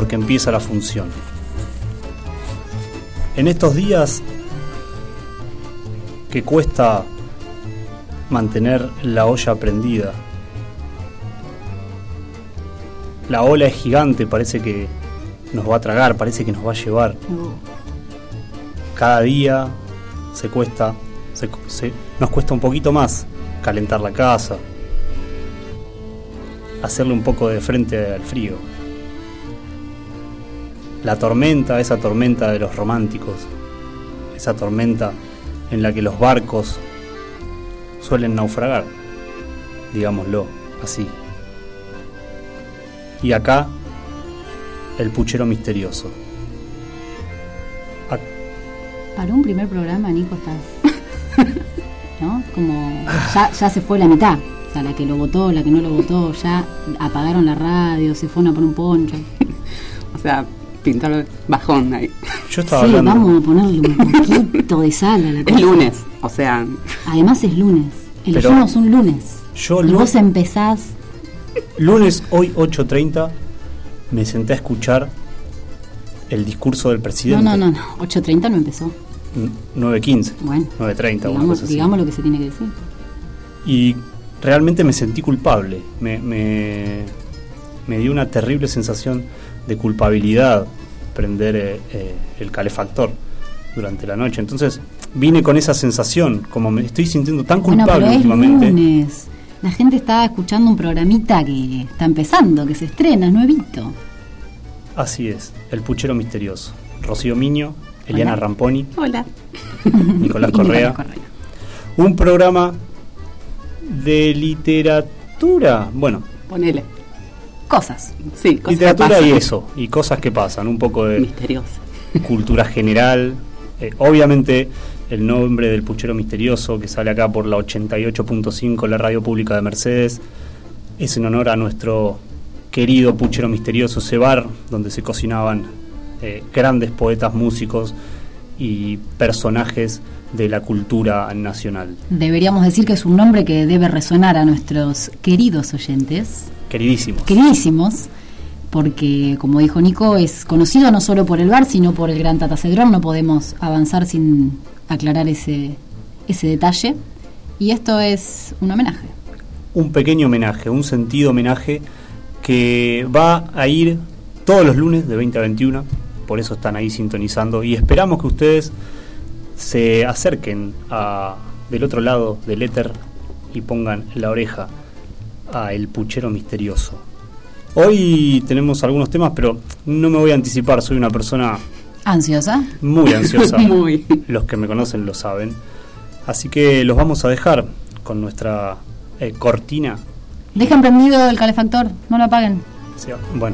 porque empieza la función. En estos días que cuesta mantener la olla prendida, la ola es gigante, parece que nos va a tragar, parece que nos va a llevar. Cada día nos cuesta un poquito más calentar la casa, hacerle un poco de frente al frío. La tormenta, esa tormenta de los románticos, esa tormenta en la que los barcos suelen naufragar, digámoslo así. Y acá, el puchero misterioso. Para un primer programa, Nico, estás... ¿no? Como ya se fue la mitad. O sea, la que lo votó, la que no lo votó, ya apagaron la radio, se fueron a poner un poncho. O sea, pintar bajón ahí. Yo estaba hablando... vamos a ponerle un poquito de sal a la cosa. Es lunes, o sea... Además es lunes. Elegimos un lunes. Y vos empezás... Lunes, hoy 8:30, me senté a escuchar el discurso del presidente. No. 8:30 no empezó. 9:15. Bueno. 9:30, una cosa así. Digamos lo que se tiene que decir. Y realmente me sentí culpable. Me dio una terrible sensación de culpabilidad prender el calefactor durante la noche. Entonces vine con esa sensación, como me estoy sintiendo tan culpable pero últimamente. Es lunes. La gente está escuchando un programita que está empezando, que se estrena, es nuevito. Así es, El Puchero Misterioso. Rocío Miño, Eliana Ramponi. Hola. Nicolás Correa. Un programa de literatura, bueno. Ponele. Cosas. Sí, cosas literatura que pasan. y eso, y cosas que pasan, un poco de misteriosa. Cultura general. Obviamente el nombre del Puchero Misterioso, que sale acá por la 88.5, la radio pública de Mercedes, es en honor a nuestro querido Puchero Misterioso, ese bar donde se cocinaban grandes poetas, músicos y personajes de la cultura nacional. Deberíamos decir que es un nombre que debe resonar a nuestros queridos oyentes. Queridísimos, porque, como dijo Nico, es conocido no solo por el bar, sino por el Gran Tata Cedrón. No podemos avanzar sin aclarar ese detalle. Y esto es un homenaje. Un pequeño homenaje, un sentido homenaje que va a ir todos los lunes de 20 a 21. Por eso están ahí sintonizando. Y esperamos que ustedes se acerquen del otro lado del éter y pongan la oreja a El Puchero Misterioso. Hoy tenemos algunos temas, pero no me voy a anticipar, soy una persona... ¿Ansiosa? Muy ansiosa. Muy. Los que me conocen lo saben. Así que los vamos a dejar con nuestra cortina. Dejen prendido el calefactor, no lo apaguen. Sí, bueno.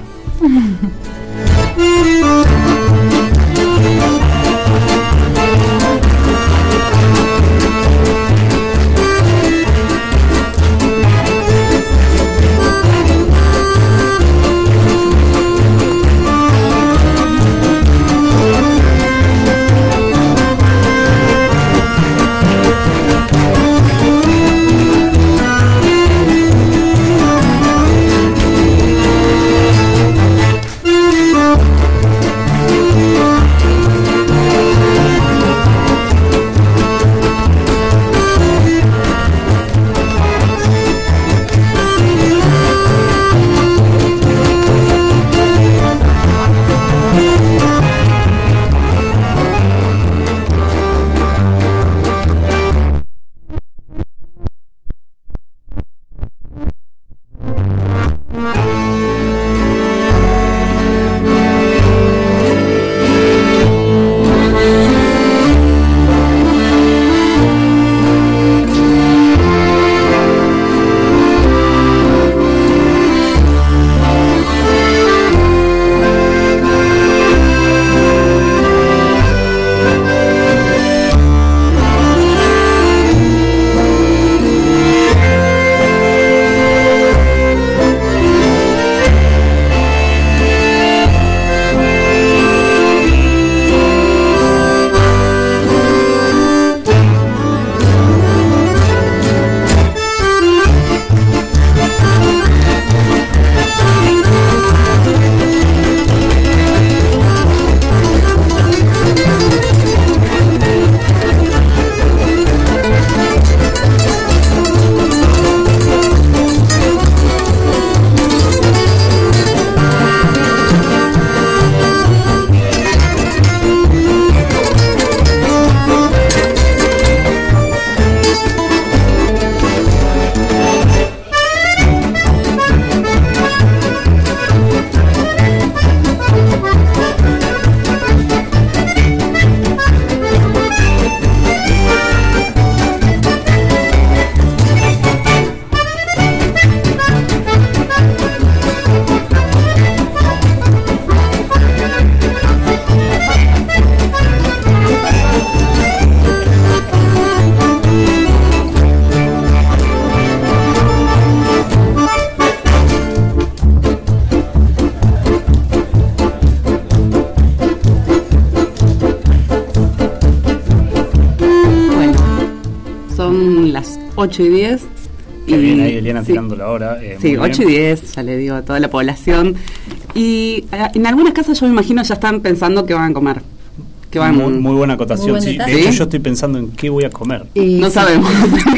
son las 8:10. Qué bien, ahí Eliana tirando la hora. Sí, 8:10, ya le digo a toda la población. Y en algunas casas yo me imagino ya están pensando qué van a comer. Muy buena acotación. Muy sí, de hecho, yo estoy pensando en qué voy a comer. No sabemos.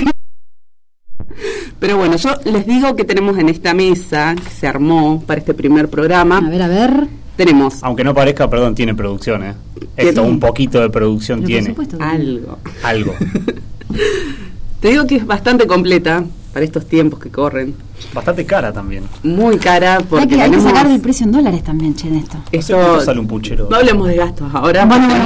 Pero bueno, yo les digo que tenemos en esta mesa que se armó para este primer programa. A ver. Tenemos. Aunque no parezca, perdón, tiene producción, ¿eh? Esto, un poquito de producción. Pero tiene. Por supuesto, Algo. Te digo que es bastante completa para estos tiempos que corren. Bastante cara también. Muy cara porque hay que sacar el precio en dólares también, che, en esto. Esto sale un puchero. No hablemos de gastos ahora.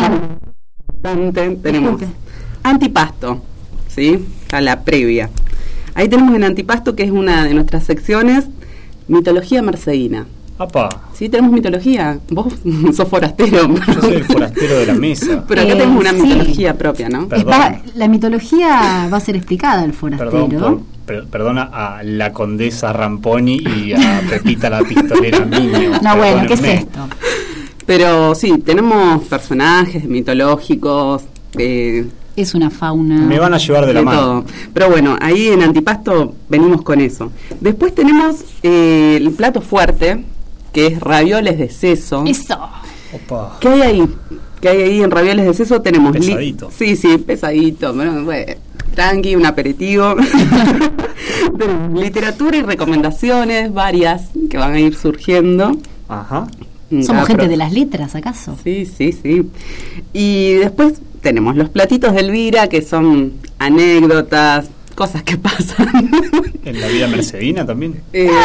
Tenemos antipasto, ¿sí? A la previa. Ahí tenemos en antipasto, que es una de nuestras secciones, mitología marceína. ¡Apa! Sí, tenemos mitología. Vos sos forastero. Yo soy el forastero de la mesa. Pero acá tenemos una mitología propia, ¿no? La mitología va a ser explicada al forastero. Perdona a la condesa Ramponi y a Pepita la pistolera Miño. No, bueno, ¿qué es esto? Pero sí, tenemos personajes mitológicos. Es una fauna. Me van a llevar de la mano. Todo. Pero bueno, ahí en antipasto venimos con eso. Después tenemos el plato fuerte, que es ravioles de seso. Eso. Opa. ¿Qué hay ahí? En ravioles de seso? Tenemos pesadito. Sí, pesadito. Bueno, tranqui, un aperitivo. Tenemos literatura y recomendaciones varias que van a ir surgiendo. Ajá. ¿Somos gente de las letras, acaso? Sí. Y después tenemos los platitos de Elvira, que son anécdotas, cosas que pasan. ¿En la vida mercedina también?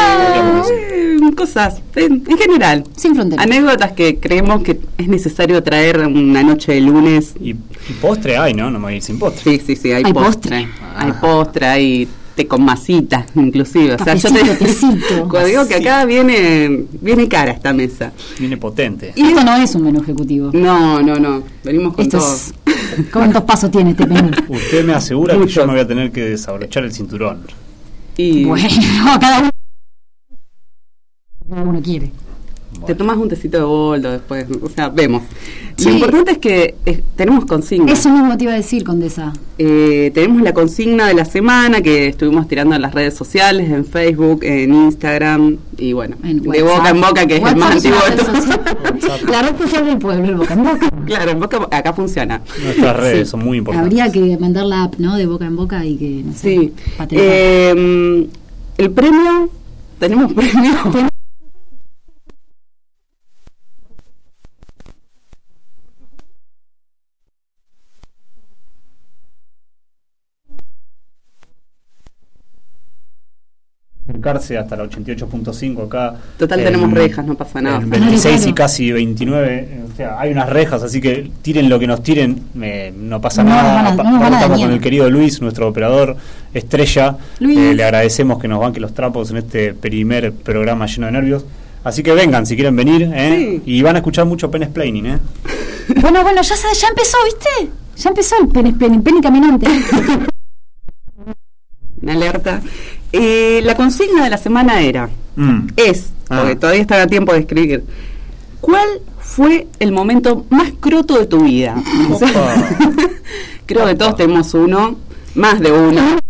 Cosas, en general. Sin fronteras. Anécdotas que creemos que es necesario traer una noche de lunes. Y postre hay, ¿no? No me voy a ir sin postre. Sí, hay postre. Hay postre, hay té con masitas, inclusive. O sea, cuando digo que acá viene cara esta mesa. Viene potente. Y esto no es un menú ejecutivo. No. Venimos con todo. ¿Cuántos pasos tiene este menú? Usted me asegura que yo me voy a tener que desabrochar el cinturón. Y bueno, cada uno quiere. Te tomas un tecito de boldo después, o sea, vemos. Sí. Lo importante es que tenemos consigna. Eso mismo te iba a decir, Condesa. Tenemos la consigna de la semana que estuvimos tirando en las redes sociales, en Facebook, en Instagram y bueno, en de boca en boca, que es el más antiguo de todos. La red social del pueblo, el boca en boca. Claro, en boca acá funciona. Nuestras redes son muy importantes. Habría que mandar la app, ¿no? De boca en boca y que, no sé, sí. El premio, tenemos premio. Acercarse hasta la 88.5 acá. Total, tenemos rejas, no pasa nada. 26 y casi 29, o sea, hay unas rejas, así que tiren lo que nos tiren, no pasa nada. Estamos con el querido Luis, nuestro operador estrella. Le agradecemos que nos banque los trapos en este primer programa lleno de nervios. Así que vengan, si quieren venir, sí. Y van a escuchar mucho penesplaining, Bueno, ya empezó, ¿viste? Ya empezó el penesplaining, pene caminante. Una alerta. La consigna de la semana era, porque todavía está a tiempo de escribir, ¿cuál fue el momento más croto de tu vida? O sea, creo que todos tenemos uno, más de uno.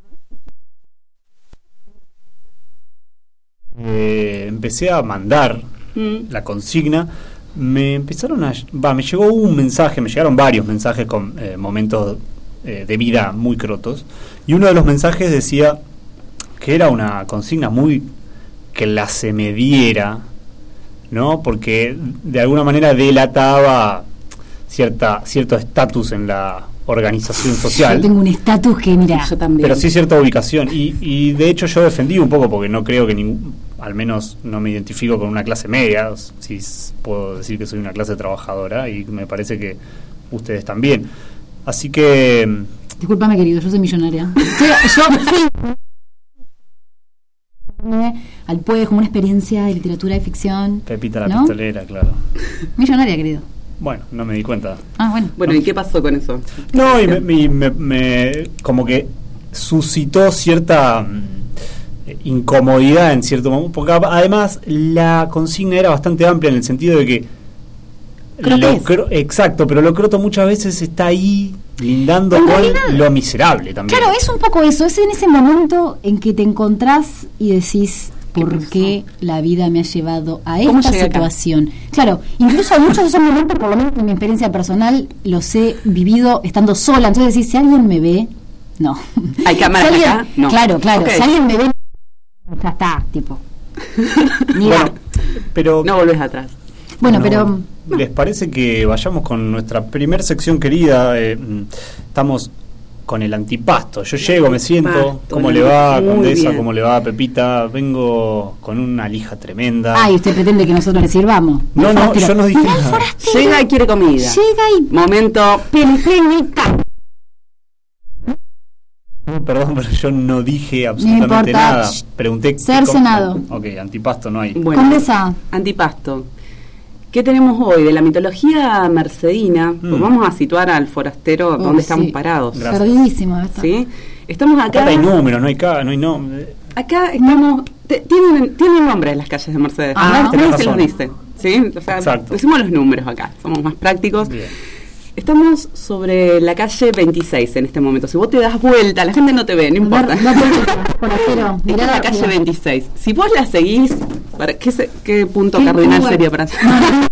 Empecé a mandar la consigna, me llegó un mensaje, me llegaron varios mensajes con momentos de vida muy crotos, y uno de los mensajes decía que era una consigna muy clase mediera, ¿no? Porque de alguna manera delataba cierto estatus en la organización social. Yo tengo un estatus que, mira, yo también. Pero sí cierta ubicación, y de hecho yo defendí un poco, porque no creo que al menos no me identifico con una clase media, si puedo decir que soy una clase trabajadora, y me parece que ustedes también. Así que... Discúlpame, querido, yo soy millonaria. Yo fui al PUE como una experiencia de literatura y ficción. Pepita la pistolera, claro. Millonaria, querido. Bueno, no me di cuenta. Bueno, ¿y qué pasó con eso? No, y me como que suscitó cierta incomodidad en cierto momento, porque además la consigna era bastante amplia en el sentido de que Exacto, pero lo croto muchas veces está ahí lindando con realidad, lo miserable también. Claro, es un poco eso, es en ese momento en que te encontrás y decís, ¿por qué la vida me ha llevado a esta situación? Acá? Claro, incluso muchos de esos momentos, por lo menos en mi experiencia personal, los he vivido estando sola. Entonces decís, si alguien me ve, no. ¿Hay cámaras si alguien, acá? No. Claro, si alguien me ve, ya está, tipo. Mira. Bueno, pero no volvés atrás. Bueno, pero... ¿Les parece que vayamos con nuestra primer sección querida? Estamos con el antipasto. Yo llego, me siento. ¿Cómo le va, Condesa? ¿Cómo le va, Pepita? Vengo con una lija tremenda. ¿Y usted pretende que nosotros le sirvamos? No, yo no dije nada. Llega y quiere comida. Momento. Perdón, pero yo no dije absolutamente nada. Pregunté. Cercenado. Ok, antipasto no hay. Bueno, Condesa. Antipasto. ¿Qué tenemos hoy? De la mitología mercedina, pues vamos a situar al forastero donde estamos parados. Perdidísimo. ¿Sí? Estamos acá. Acá hay números, no hay nombre. Acá estamos. Tienen nombres las calles de Mercedes. Nadie se los dice. ¿Sí? O sea, decimos los números acá, somos más prácticos. Bien. Estamos sobre la calle 26 en este momento. Si vos te das vuelta, la gente no te ve, no importa. Esta es la calle 26. Si vos la seguís, ¿qué punto cardinal sería para ti?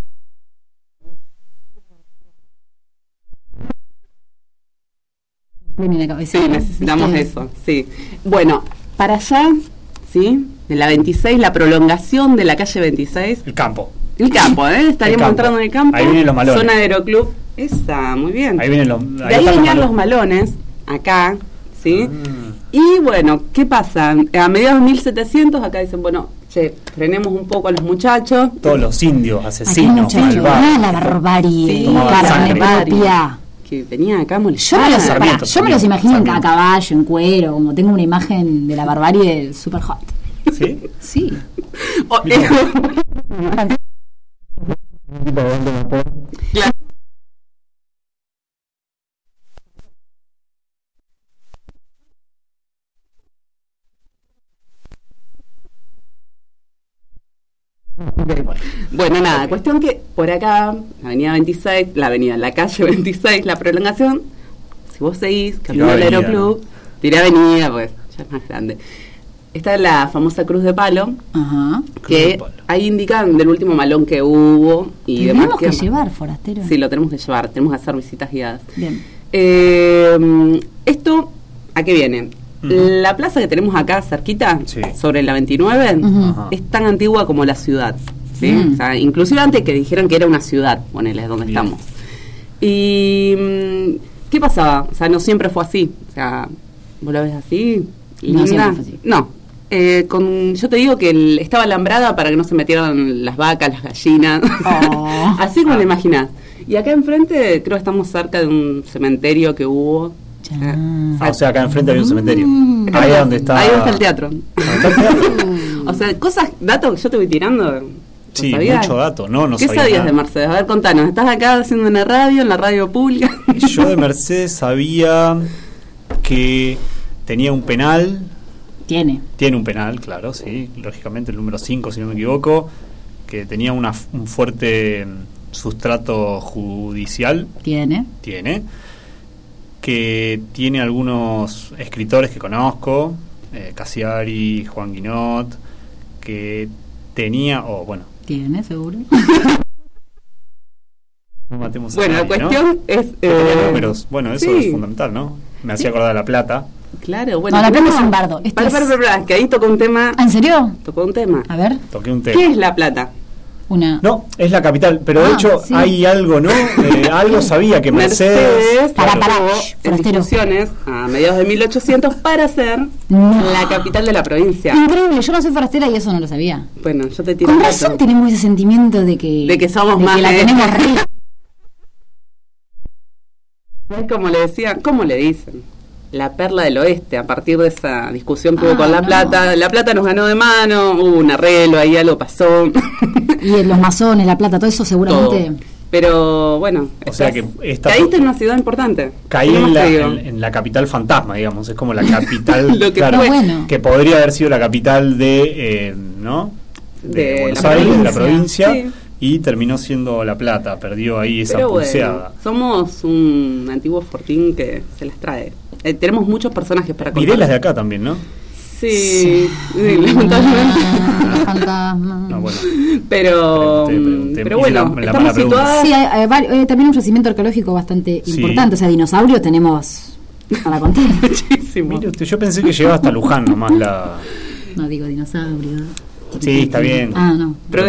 Sí, necesitamos eso. Sí. Bueno, para allá, ¿sí? De la 26, la prolongación de la calle 26. El campo, estaríamos entrando en el campo. Ahí vienen los malones. Zona Aeroclub. Esa, muy bien. Ahí vienen de ahí venían los malones, acá, ¿sí? Y bueno, ¿qué pasa? A mediados de 1700, acá dicen, bueno, frenemos un poco a los muchachos. Todos los indios, asesinos, malvados. La barbarie. Que venían acá molestando. Yo me los imagino a caballo, en cuero, como tengo una imagen de la barbarie super hot. ¿Sí? Sí. Claro. Bueno, nada, cuestión que por acá, la avenida 26, la calle 26, la prolongación, si vos seguís, camino al Aeroclub, tiré avenida, pues ya es más grande. Está la famosa Cruz de Palo, que ahí indican del último malón que hubo y demás. ¿Tenemos que llevar, forastero? Sí, lo tenemos que llevar, tenemos que hacer visitas guiadas. Bien. ¿Esto a qué viene? La plaza que tenemos acá cerquita, sobre la 29, es tan antigua como la ciudad, ¿sí? O sea, inclusive antes que dijeran que era una ciudad, ponele, donde estamos. Y ¿qué pasaba? O sea, no siempre fue así. O sea, ¿vos la ves así? No siempre fue así. No. Yo te digo que estaba alambrada para que no se metieran las vacas, las gallinas, así como lo imaginás. Y acá enfrente creo que estamos cerca de un cementerio que hubo. O sea, acá enfrente había un cementerio. Ahí donde está. Ahí está el teatro. O sea, datos que yo te voy tirando. Sí, ¿sabías? Mucho dato, no ¿Qué sabías nada de Mercedes? A ver, contanos, ¿estás acá haciendo una radio, en la radio pública? Yo de Mercedes sabía que tenía un penal. Tiene un penal, claro, sí, lógicamente el número 5, si no me equivoco, que tenía un fuerte sustrato judicial. Tiene. Que tiene algunos escritores que conozco, Cassiari, Juan Guinot, que tenía, tiene, seguro. No matemos a nadie, la cuestión es... números. Bueno, eso es fundamental, ¿no? Me hacía acordar de La Plata. Claro, bueno. No, La Plata es un bardo. Para, que ahí tocó un tema. ¿En serio? Tocó un tema. A ver. Toqué un tema. ¿Qué es La Plata? No, es la capital, pero de hecho hay algo, ¿no? Algo sabía que Mercedes en discusiones a mediados de 1800 para ser la capital de la provincia. Increíble, yo no soy forastera y eso no lo sabía. Bueno, yo te tiro. Con razón tenemos ese sentimiento de que somos más. Que la tenemos rica. Es como le decían, ¿cómo le dicen? La perla del oeste, a partir de esa discusión que hubo con La Plata. La Plata nos ganó de mano, hubo un arreglo, ahí algo pasó. Y los masones, La Plata, todo eso seguramente. Todo. Pero bueno, caíste en una ciudad importante. Caí en la capital fantasma, digamos, es como la capital Lo que, que podría haber sido la capital de, ¿no? De Buenos Aires, de la provincia. Sí. y terminó siendo La Plata, perdió ahí esa pulseada. Bueno, somos un antiguo Fortín que se las trae. Tenemos muchos personajes para contar. Mirelas de acá también, ¿no? Sí, lamentablemente. Fantasma. No, bueno. Pero bueno, estamos situados. Sí, hay también un yacimiento arqueológico bastante importante. O sea, dinosaurios tenemos para contar. Muchísimo. Mire usted, yo pensé que llegaba hasta Luján nomás la... No digo dinosaurio. Sí, está bien. No. Pero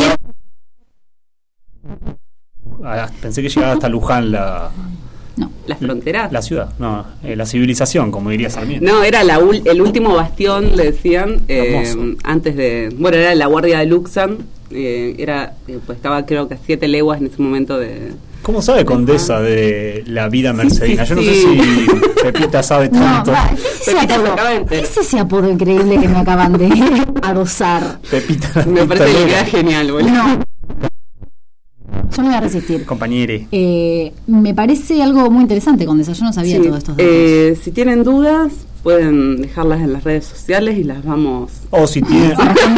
pensé que llegaba hasta Luján la frontera. La ciudad, no, la civilización, como diría Sarmiento. No, era el último bastión, le decían, antes de... Bueno, era la Guardia de Luxan, pues estaba creo que a 7 leguas en ese momento de... ¿Cómo sabe Condesa de la vida mercedina? Yo no sé si Pepita sabe tanto. Es ese apodo increíble que me acaban de adosar. Pepita. Me parece que queda genial, boludo. No. Yo no voy a resistir. Compañere. Me parece algo muy interesante, Condesa. Yo no sabía todos estos datos. Si tienen dudas, pueden dejarlas en las redes sociales y las vamos... O si tienen...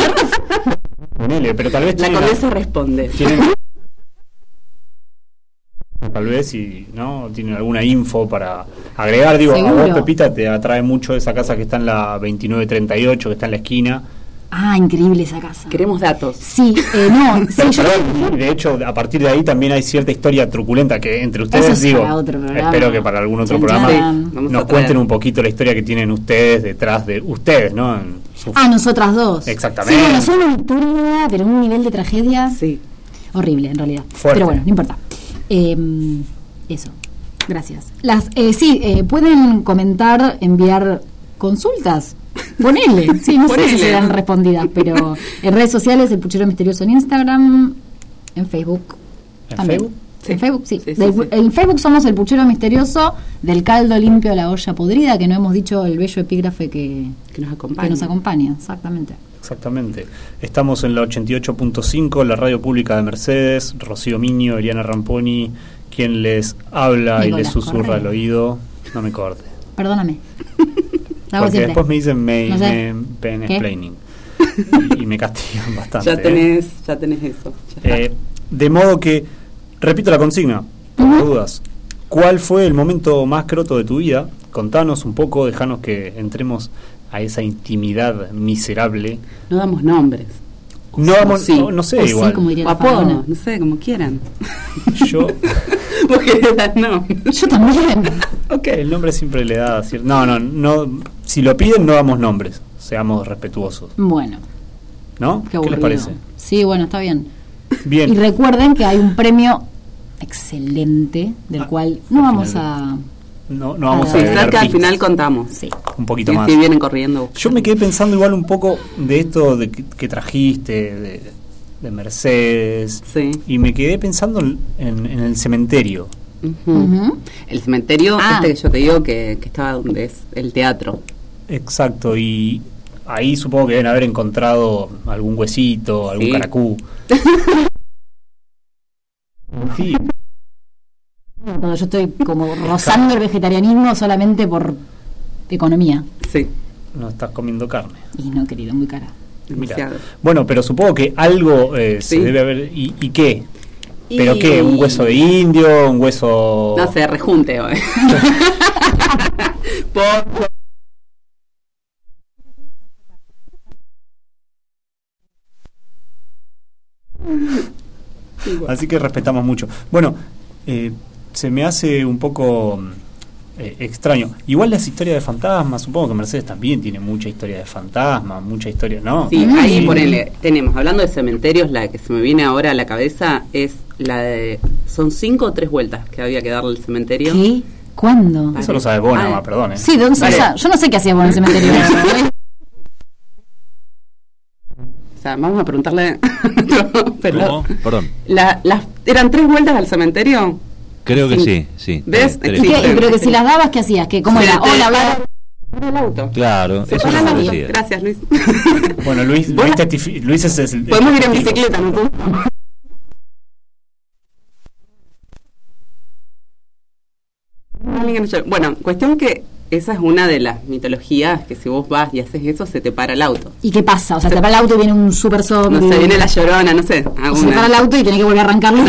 pero tal vez la Condesa responde. Tal vez si no tienen alguna info para agregar. Digo, ¿seguro? A vos, Pepita, te atrae mucho esa casa que está en la 2938, que está en la esquina. Increíble esa casa. Queremos datos. Sí, no. Sí, de hecho, a partir de ahí también hay cierta historia truculenta que entre ustedes, espero que para algún otro programa nos cuenten un poquito la historia que tienen ustedes detrás de ustedes, ¿no? Nosotras dos. Exactamente. Sí, bueno, son una historia, pero un nivel de tragedia horrible, en realidad. Fuerte. Pero bueno, no importa. Eso. Gracias. Pueden comentar, enviar consultas. Ponele, no sé si serán respondidas, pero en redes sociales, El Puchero Misterioso en Instagram, en Facebook. ¿En Facebook? Sí. En Facebook, sí. En Facebook somos El Puchero Misterioso, del caldo limpio a la olla podrida, que no hemos dicho el bello epígrafe que nos acompaña. Exactamente. Estamos en la 88.5, la radio pública de Mercedes. Rocío Miño, Eliana Ramponi, quien les habla Nicolás y les susurra Correa al oído. No me corte. Perdóname. Porque después me dicen mansplaining y me castigan bastante. Ya tenés eso. De modo que, repito la consigna, por dudas. ¿Cuál fue el momento más croto de tu vida? Contanos un poco, dejanos que entremos a esa intimidad miserable. No damos nombres. No sé, igual. Sí, como diría apodo, no sé, como quieran. Yo... ¿Vos querés dar nombre? Yo también. Ok, el nombre siempre le da... No, si lo piden no damos nombres, seamos respetuosos. Bueno. ¿No? ¿Qué les parece? Sí, bueno, está bien. Bien. Y recuerden que hay un premio excelente, del cual no vamos a... No vamos a ver que al final contamos. Sí. Un poquito más. Si vienen corriendo. Yo me quedé pensando igual un poco de esto de que trajiste, de Mercedes. Sí. Y me quedé pensando en el cementerio. El cementerio, que yo te digo que estaba donde es el teatro. Exacto, y ahí supongo que deben haber encontrado algún huesito, algún caracú. Sí. Cuando yo estoy como rozando el vegetarianismo solamente por economía. Sí. No estás comiendo carne. Y no, querido, muy cara. Mira. Bueno, pero supongo que algo se debe haber. ¿Y qué? ¿Pero qué? ¿Un hueso de indio? ¿Un hueso...? No sé, rejunte hoy. Así que respetamos mucho. Bueno, se me hace un poco extraño. Igual las historias de fantasmas, supongo que Mercedes también tiene mucha historia de fantasmas, mucha historia, ¿no? Sí, ahí tenemos, hablando de cementerios, la que se me viene ahora a la cabeza es la de... Son 5 o 3 vueltas que había que darle al cementerio. ¿Qué? ¿Cuándo? Eso lo sabes vos, nada más, perdón. Sí, ¿de dónde? O sea, yo no sé qué hacías vos en el cementerio. O sea, vamos a preguntarle... Perdón. ¿Eran 3 vueltas al cementerio? Creo que sí. ¿Ves? Pero que si las dabas, ¿qué hacías? ¿Cómo era? Hola, hablar el auto. Claro, eso es lo que decía. Gracias, Luis. Bueno, Luis es el... Podemos ir en bicicleta, ¿no? Bueno, cuestión que esa es una de las mitologías que si vos vas y haces eso, se te para el auto. ¿Y qué pasa? O sea, te para el auto y viene un super zombie. No sé, viene la Llorona, no sé. O se para el auto y tenés que volver a arrancarlo.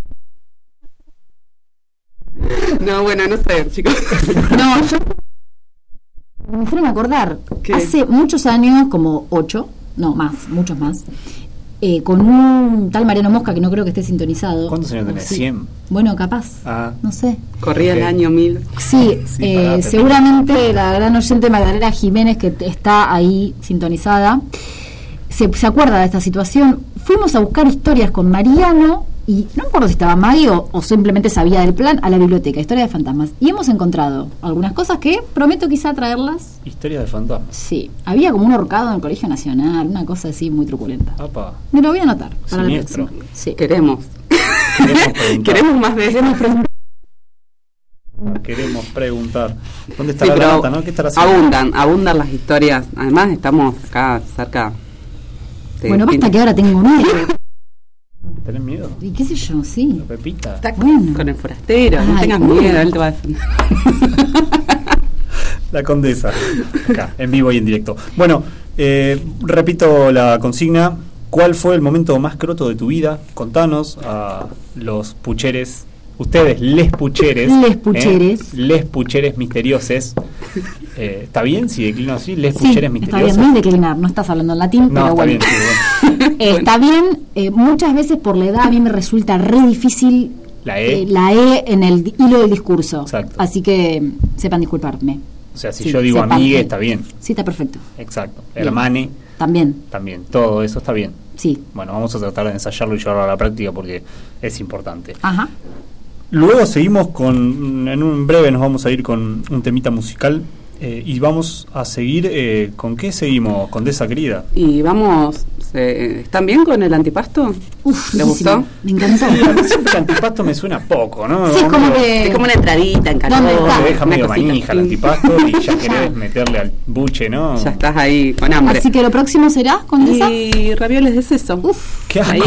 No, bueno, no sé, chicos. No, yo me hicieron acordar. ¿Qué? Hace muchos años, como 8, no, más, muchos más, con un tal Mariano Mosca, que no creo que esté sintonizado. ¿Cuántos años tenés? Sí. 100. Bueno, capaz. No sé. Corría el año 1000. Sí, seguramente la gran oyente Magdalena Jiménez, que está ahí sintonizada, se acuerda de esta situación. Fuimos a buscar historias con Mariano, y no me acuerdo si estaba Mario o simplemente sabía del plan, a la biblioteca, Historia de Fantasmas. Y hemos encontrado algunas cosas que prometo quizá traerlas. ¿Historia de fantasmas? Sí. Había como un ahorcado en el Colegio Nacional, una cosa así muy truculenta. Apa. Me lo voy a anotar para Siniestro. la próxima. Sí. Queremos más de eso. Queremos preguntar. ¿Dónde está la nota, no? ¿Qué estará haciendo? Abundan las historias. Además estamos acá cerca. Bueno, basta que ahora tengo miedo. ¿Tenés miedo? Y qué sé yo, sí. Pepita. Está con el forastero. No tengas miedo, él te va a defender. La Condesa. Acá, en vivo y en directo. Bueno, repito la consigna. ¿Cuál fue el momento más croto de tu vida? Contanos a los pucheres. Ustedes, les pucheres. Les pucheres misterioses. ¿Está bien si declino así? Les pucheres misteriosos. Está bien, no es declinar, no estás hablando en latín, no, pero bueno. Bien, está bien, muchas veces por la edad a mí me resulta re difícil la E en el hilo del discurso. Exacto. Así que sepan disculparme. O sea, si yo digo amigue, está bien. Sí, está perfecto. Exacto. Bien. Hermane. También. Todo eso está bien. Sí. Bueno, vamos a tratar de ensayarlo y llevarlo a la práctica porque es importante. Ajá. Luego seguimos en un breve nos vamos a ir con un temita musical y vamos a seguir, ¿con qué seguimos, Condesa querida? Y vamos, ¿están bien con el antipasto? ¿Le gustó? Me encantó. Siempre el antipasto me suena poco, ¿no? Sí, es como una entradita en calor. Te deja medio manija el antipasto y ya querés meterle al buche, ¿no? Ya estás ahí con hambre. Así que lo próximo será, Condesa. Y ravioles de seso. Uf, qué asco.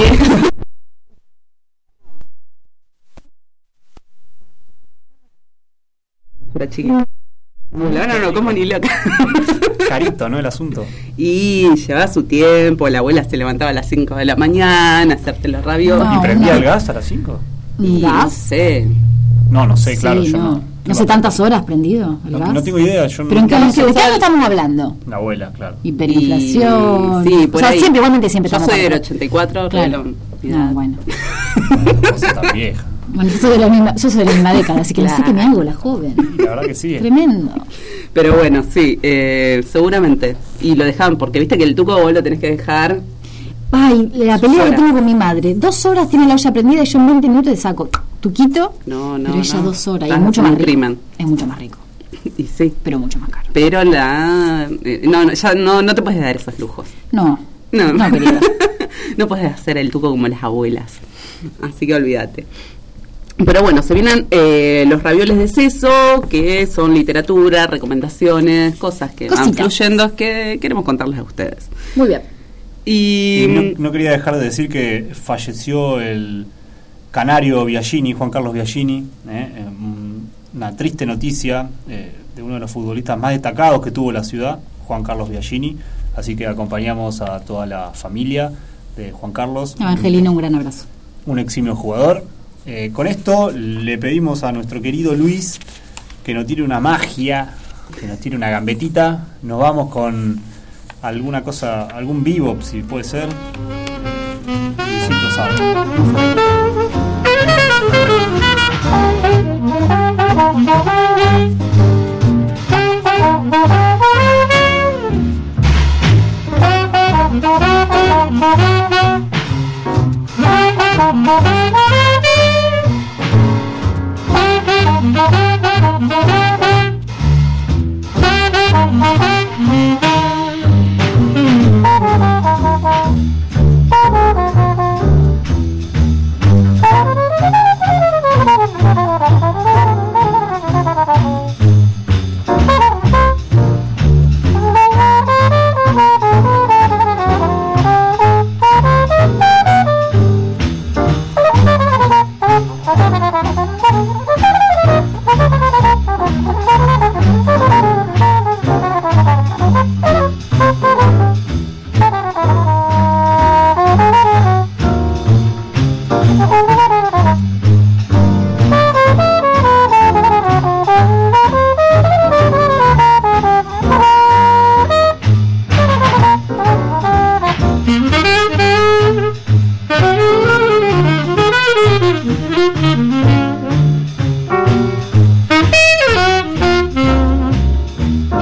Para chiquita. No, como ni loca. Carito, ¿no? El asunto. Y llevaba su tiempo, la abuela se levantaba a las 5 de la mañana a hacerte los ravioles. ¿Y prendía el gas a las 5? ¿Gas? No sé. No sé, claro, yo no. No sé tantas horas prendido el gas. No tengo idea. Pero ¿de qué año estamos hablando? La abuela, claro. Hiperinflación. Sí, por ahí. Igualmente siempre yo soy del 84, claro. No, bueno. Cosa tan vieja. Bueno, yo soy de la misma década, así que no sé qué me hago la joven. La verdad que sí. Tremendo. Pero bueno, sí, seguramente. Y lo dejaban, porque viste que el tuco vos lo tenés que dejar. Ay, la pelea que tengo con mi madre. 2 horas tiene la olla prendida y yo en 20 minutos le saco tuquito. No. Pero ella 2 horas. Y es mucho más rico. Crimen. Es mucho más rico. Y sí. Pero mucho más caro. Pero ya no te puedes dar esos lujos. No, querida. No puedes hacer el tuco como las abuelas. Así que olvídate. Pero bueno, se vienen los ravioles de seso, que son literatura, recomendaciones, cosas que van fluyendo, que queremos contarles a ustedes. Muy bien. Y no quería dejar de decir que falleció el canario Biagini, Juan Carlos Biagini, una triste noticia de uno de los futbolistas más destacados que tuvo la ciudad, Juan Carlos Biagini, así que acompañamos a toda la familia de Juan Carlos. Evangelina, un gran abrazo. Un eximio jugador. Con esto le pedimos a nuestro querido Luis que nos tire una magia, que nos tire una gambetita. Nos vamos con alguna cosa, algún bebop, si puede ser. Luisito sabe.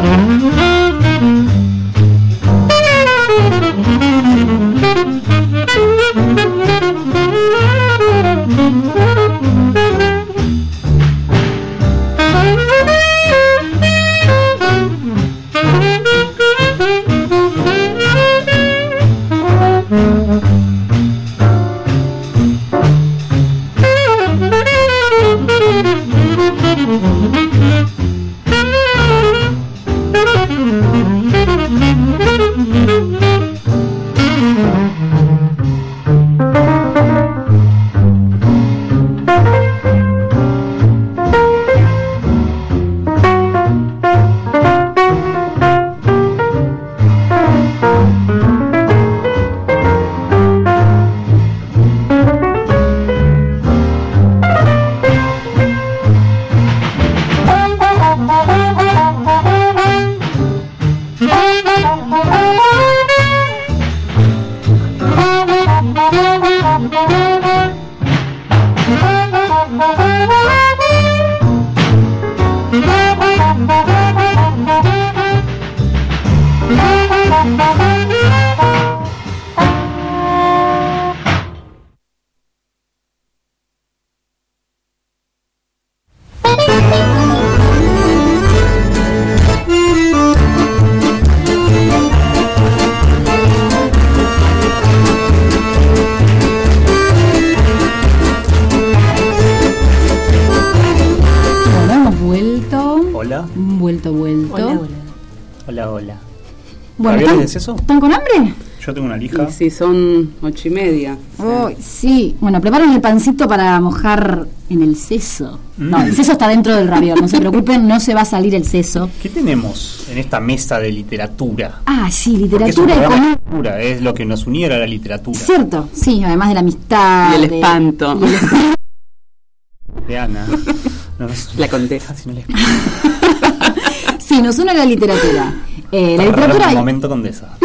Bueno, ¿están con hambre? Yo tengo una lija. Sí, son 8:30. Oh, sí. Bueno, preparen el pancito para mojar en el seso. No, el seso está dentro del raviol, no se preocupen, no se va a salir el seso. ¿Qué tenemos en esta mesa de literatura? Ah, sí, literatura y literatura, es lo que nos uniera a la literatura. Cierto, sí, además de la amistad. Y el espanto. De Ana. No, la condesa. Si no les... Sí, nos une a la literatura. La literatura. Un momento condesa.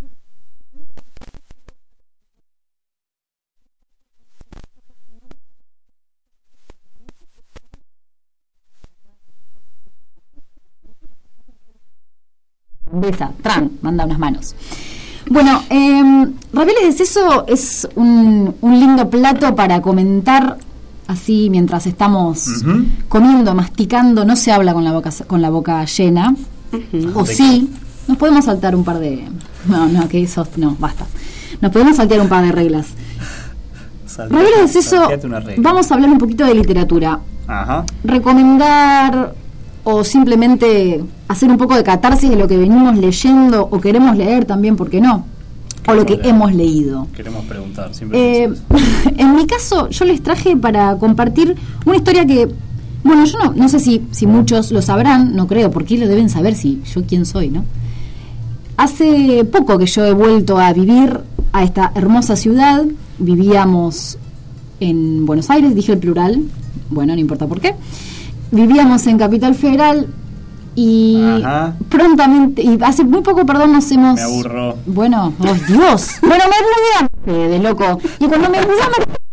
Besa, Tran, manda unas manos. Bueno, ravioles de seso es un lindo plato para comentar así mientras estamos comiendo, masticando. No se habla con la boca llena. O sí, nos podemos saltar un par de... No, que eso... No, basta. Nos podemos saltear un par de reglas. Ravioles de seso, vamos a hablar un poquito de literatura. Ajá. Recomendar o simplemente hacer un poco de catarsis de lo que venimos leyendo o queremos leer también, ¿por qué no? O lo que hemos leído. Queremos preguntar, siempre. En mi caso, yo les traje para compartir una historia que, bueno, yo no sé si muchos lo sabrán, no creo, porque lo deben saber si yo quién soy, ¿no? Hace poco que yo he vuelto a vivir a esta hermosa ciudad. Vivíamos en Buenos Aires, dije el plural, bueno, no importa por qué. Vivíamos en Capital Federal y prontamente, y hace muy poco, perdón, nos hemos... Me aburro. Bueno, oh Dios. Bueno, me mudé de loco. Y cuando me mudé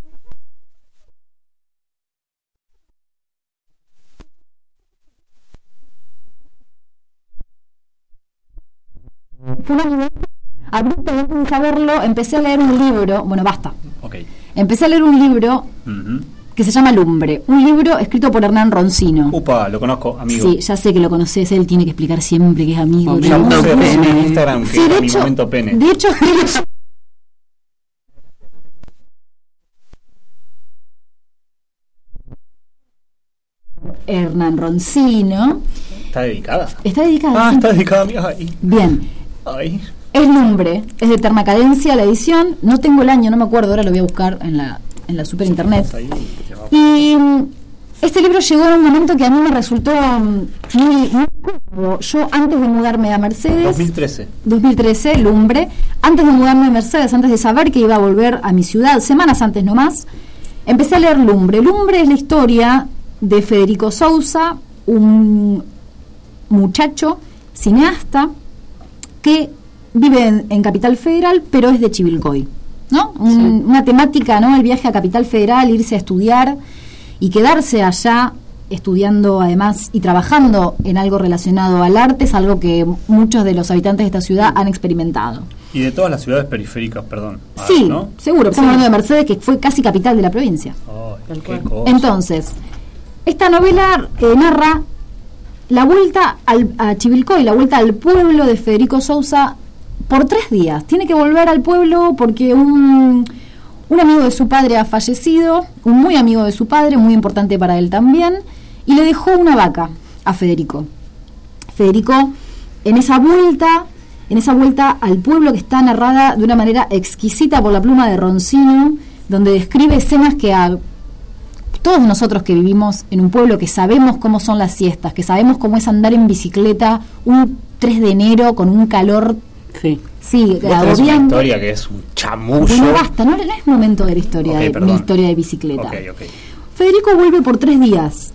fue una mudanza abruptamente sin saberlo. Empecé a leer un libro, bueno, basta. Okay. Empecé a leer un libro que se llama Lumbre, un libro escrito por Hernán Roncino. Upa, lo conozco, amigo. Sí, ya sé que lo conoces, él tiene que explicar siempre que es amigo. Ya puse en Instagram que era mi momento pene. De hecho, Hernán Roncino. ¿Está dedicada? Está dedicada. Sí. Está dedicada. Ay. Bien. Ay. Es Lumbre, es de Eterna Cadencia la edición. No tengo el año, no me acuerdo, ahora lo voy a buscar en la super internet. Y este libro llegó en un momento que a mí me resultó muy cómodo. Yo antes de mudarme a Mercedes 2013, Lumbre, antes de mudarme a Mercedes, antes de saber que iba a volver a mi ciudad, semanas antes nomás, empecé a leer Lumbre. Lumbre es la historia de Federico Sousa, un muchacho cineasta que vive en Capital Federal, pero es de Chivilcoy, ¿no? Una temática, ¿no? El viaje a Capital Federal, irse a estudiar y quedarse allá estudiando además y trabajando en algo relacionado al arte, es algo que muchos de los habitantes de esta ciudad han experimentado. Y de todas las ciudades periféricas, perdón. Sí, ¿no? Seguro. Estamos hablando de Mercedes, que fue casi capital de la provincia. Oh, qué cosa. Entonces, esta novela narra la vuelta a Chivilcoy, la vuelta al pueblo de Federico Sousa por 3 días. Tiene que volver al pueblo porque un amigo de su padre ha fallecido, un muy amigo de su padre, muy importante para él también, y le dejó una vaca a Federico. Federico, en esa vuelta al pueblo, que está narrada de una manera exquisita por la pluma de Roncino, donde describe escenas que a todos nosotros que vivimos en un pueblo, que sabemos cómo son las siestas, que sabemos cómo es andar en bicicleta un 3 de enero con un calor... Sí, es una historia que es un chamullo. Bueno, basta, no es momento de la historia, mi historia de bicicleta. Okay. Federico vuelve por 3 días.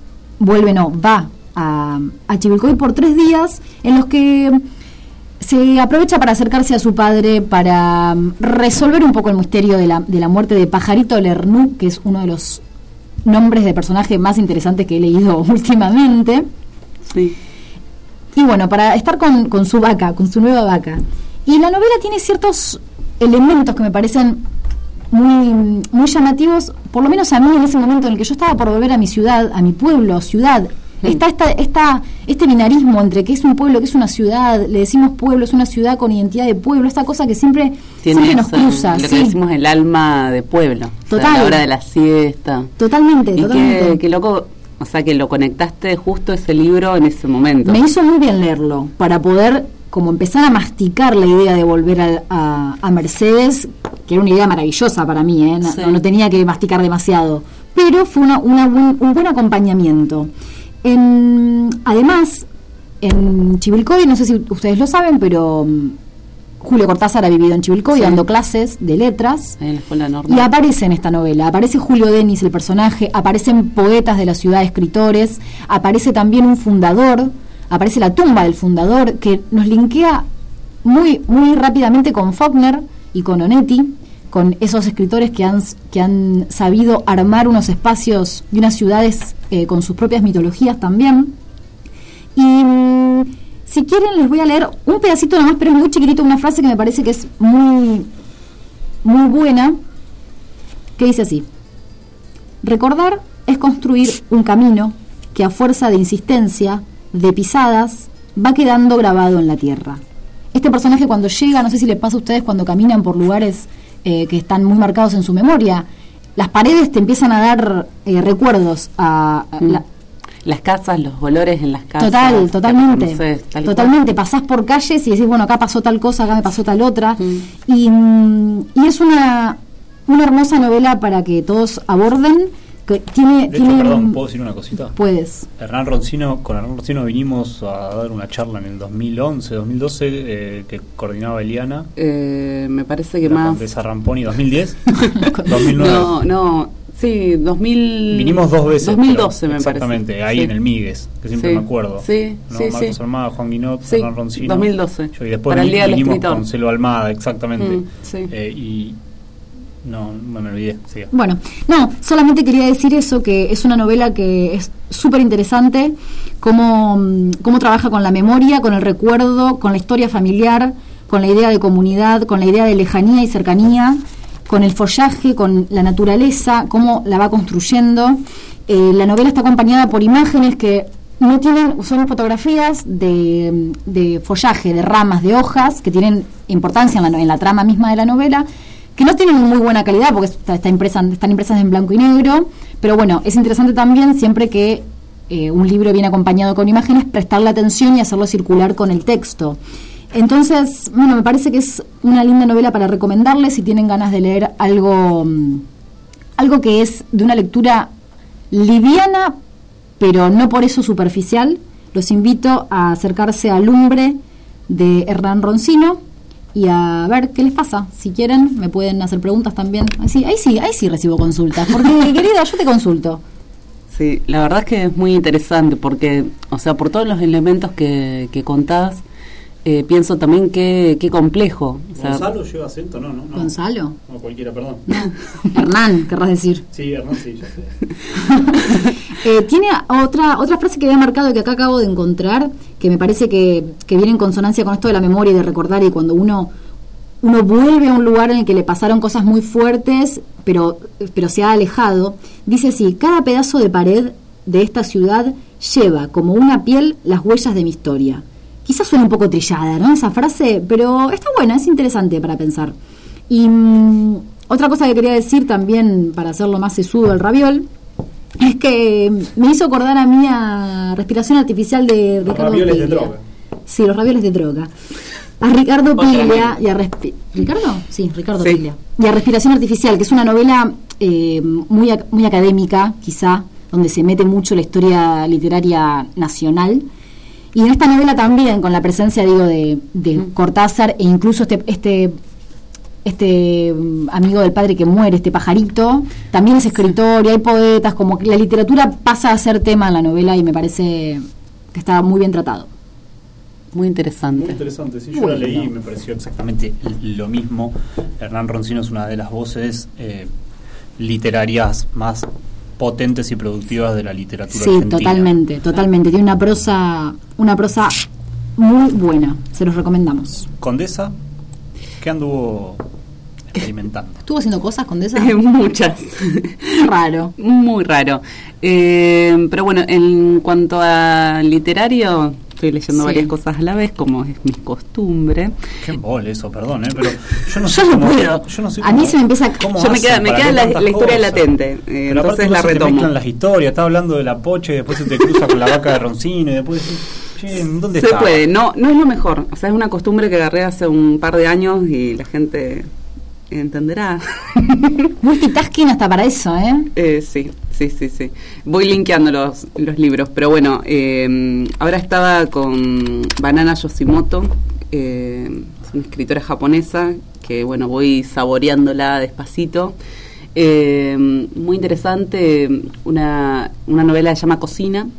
Va a Chivilcoy por 3 días, en los que se aprovecha para acercarse a su padre, para resolver un poco el misterio de la muerte de Pajarito Lernoux, que es uno de los nombres de personaje más interesantes que he leído últimamente. Sí. Y bueno, para estar con su vaca, con su nueva vaca. Y la novela tiene ciertos elementos que me parecen muy, muy llamativos, por lo menos a mí en ese momento en el que yo estaba por volver a mi ciudad, a mi pueblo, ciudad. Está este binarismo entre que es un pueblo, que es una ciudad, le decimos pueblo, es una ciudad con identidad de pueblo, esta cosa que siempre nos cruza. Lo que decimos el alma de pueblo. Total. O sea, la hora de la siesta. Totalmente. Qué loco. O sea, que lo conectaste justo ese libro en ese momento. Me hizo muy bien leerlo, para poder como empezar a masticar la idea de volver a Mercedes, que era una idea maravillosa para mí, no tenía que masticar demasiado, pero fue un buen acompañamiento. Además, en Chivilcoy, no sé si ustedes lo saben, pero Julio Cortázar ha vivido en Chivilcoy dando clases de letras, en la escuela normal. Y aparece en esta novela, aparece Julio Denis, el personaje, aparecen poetas de la ciudad, escritores, aparece también un fundador, aparece la tumba del fundador, que nos linkea muy, muy rápidamente con Faulkner y con Onetti, con esos escritores que han sabido armar unos espacios y unas ciudades con sus propias mitologías también. Y si quieren les voy a leer un pedacito nomás, pero es muy chiquitito, una frase que me parece que es muy, muy buena, que dice así: recordar es construir un camino que a fuerza de insistencia, de pisadas, va quedando grabado en la tierra. Este personaje cuando llega, no sé si les pasa a ustedes cuando caminan por lugares que están muy marcados en su memoria, las paredes te empiezan a dar recuerdos a las casas, los olores en las casas. Totalmente. Pasás por calles y decís, bueno, acá pasó tal cosa, acá me pasó tal otra. Y es una hermosa novela para que todos aborden. Que tiene, perdón, ¿puedo decir una cosita? Puedes. Con Hernán Roncino vinimos a dar una charla en el 2011, 2012, que coordinaba Eliana. Me parece que la más... Condesa Ramponi, 2010, 2009. No, sí, 2000... Vinimos 2 veces. 2012 me parece. Exactamente, ahí en el Migues, que siempre me acuerdo. Marcos Armada, Juan Guinot, Hernán Roncino. 2012. Y después vinimos con Celo Almada, exactamente. Y... No, me olvidé. Siga. Bueno, no, solamente quería decir eso, que es una novela que es súper interesante, cómo trabaja con la memoria, con el recuerdo, con la historia familiar, con la idea de comunidad, con la idea de lejanía y cercanía, con el follaje, con la naturaleza, cómo la va construyendo. La novela está acompañada por imágenes que son fotografías de follaje, de ramas, de hojas, que tienen importancia en la trama misma de la novela, que no tienen muy buena calidad porque están impresas en blanco y negro, pero bueno, es interesante también, siempre que un libro viene acompañado con imágenes, prestarle atención y hacerlo circular con el texto. Entonces, bueno, me parece que es una linda novela para recomendarles si tienen ganas de leer algo que es de una lectura liviana, pero no por eso superficial. Los invito a acercarse a Lumbre de Hernán Roncino y a ver qué les pasa. Si quieren, me pueden hacer preguntas también. Ahí sí recibo consultas, porque querida, yo te consulto. Sí, la verdad es que es muy interesante, porque, o sea, por todos los elementos que contás, pienso también qué complejo. ¿Gonzalo lleva acento? No. ¿Gonzalo? No, cualquiera, perdón. No. Hernán, querrás decir. Sí, Hernán, sí, ya sé. Tiene otra frase que había marcado, que acá acabo de encontrar, que me parece que viene en consonancia con esto de la memoria y de recordar, y cuando uno vuelve a un lugar en el que le pasaron cosas muy fuertes, pero se ha alejado. Dice así: cada pedazo de pared de esta ciudad lleva como una piel las huellas de mi historia. Quizás suena un poco trillada, ¿no?, esa frase, pero está buena, es interesante para pensar. Y otra cosa que quería decir también, para hacerlo más sesudo el raviol, es que me hizo acordar a mí a Respiración Artificial de Ricardo Piglia. Los ravioles de droga. Sí, los ravioles de droga. A Ricardo Piglia y a Ricardo Piglia. Y a Respiración Artificial, que es una novela muy académica, quizá, donde se mete mucho la historia literaria nacional. Y en esta novela también, con la presencia, de Cortázar, e incluso este amigo del padre que muere, este pajarito, también es escritor, y hay poetas, como que la literatura pasa a ser tema en la novela, y me parece que está muy bien tratado. Muy interesante. Muy interesante, sí, yo la leí y me pareció exactamente lo mismo. Hernán Roncino es una de las voces literarias más potentes y productivas de la literatura argentina. Sí, totalmente. Tiene una prosa muy buena, se los recomendamos. Condesa, ¿qué anduvo experimentando? ¿Estuvo haciendo cosas, Condesa? Muchas. Raro. Muy raro. Pero bueno, en cuanto a literario, estoy leyendo varias cosas a la vez, como es mi costumbre. Qué embole eso, perdón, pero yo no sé cómo puedo. Yo no sé a mí se me empieza, me queda la historia latente, entonces la retomo. Se mezclan las historias, estás hablando de la Poche, después se te cruza con la vaca de Roncino, y después che, ¿dónde está? Se puede, no es lo mejor, o sea, es una costumbre que agarré hace un par de años y la gente entenderá. Multitasking hasta para eso, Sí. Voy linkeando los libros, pero bueno, ahora estaba con Banana Yoshimoto, es una escritora japonesa que, bueno, voy saboreándola despacito. Muy interesante, una novela que se llama Cocina,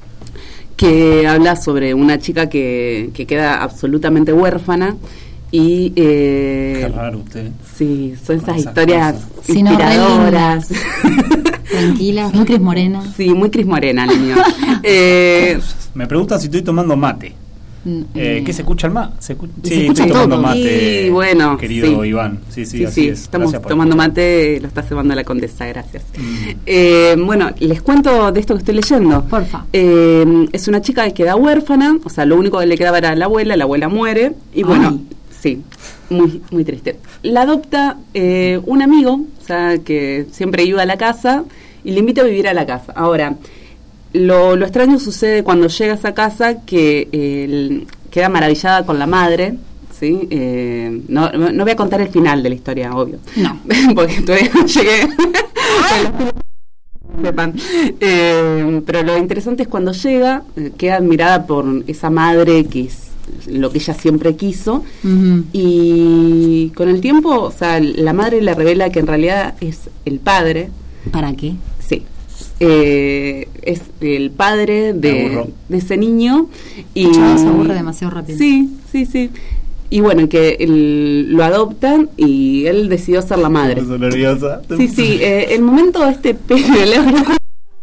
que habla sobre una chica que queda absolutamente huérfana. Y qué raro usted. Sí, son esas historias inspiradoras. Tranquila, muy Cris Morena. Sí, muy Cris Morena, el mío. Me preguntan si estoy tomando mate. ¿Qué se escucha el mate? Sí, estoy tomando mate, y bueno, querido Iván. Sí, así es. Estamos tomando mate, lo está cebando la Condesa, gracias. Bueno, les cuento de esto que estoy leyendo. Porfa. Es una chica que queda huérfana, o sea, lo único que le quedaba era la abuela muere, y bueno, sí, muy, muy triste. La adopta un amigo, o sea, que siempre iba a la casa, y le invita a vivir a la casa. Ahora, lo extraño sucede cuando llega a esa casa, que queda maravillada con la madre, ¿sí? No voy a contar el final de la historia, obvio. No. Porque todavía no llegué. Sepan. Pero lo interesante es cuando llega, queda admirada por esa madre que es lo que ella siempre quiso, y con el tiempo, o sea, la madre le revela que en realidad es el padre. ¿Para qué? Sí. Es el padre de ese niño, y se aburre demasiado rápido. Sí. Y bueno, que lo adoptan y él decidió ser la madre. ¿Estás nerviosa? Sí, el momento de este pelo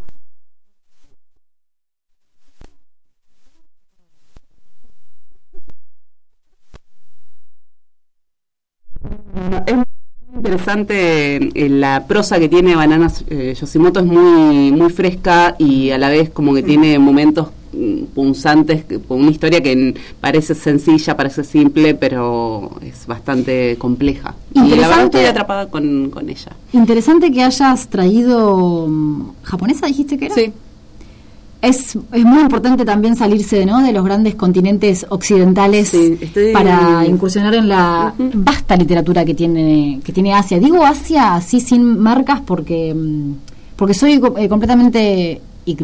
es interesante. La prosa que tiene Banana Yoshimoto es muy, muy fresca, y a la vez como que tiene momentos punzantes, con una historia que parece sencilla, parece simple, pero es bastante compleja. Y la verdad estoy atrapada con ella. Interesante que hayas traído japonesa, dijiste que era. Sí. Es muy importante también salirse, ¿no?, de los grandes continentes occidentales, para incursionar en la vasta literatura que tiene Asia. Digo Asia así sin marcas porque soy completamente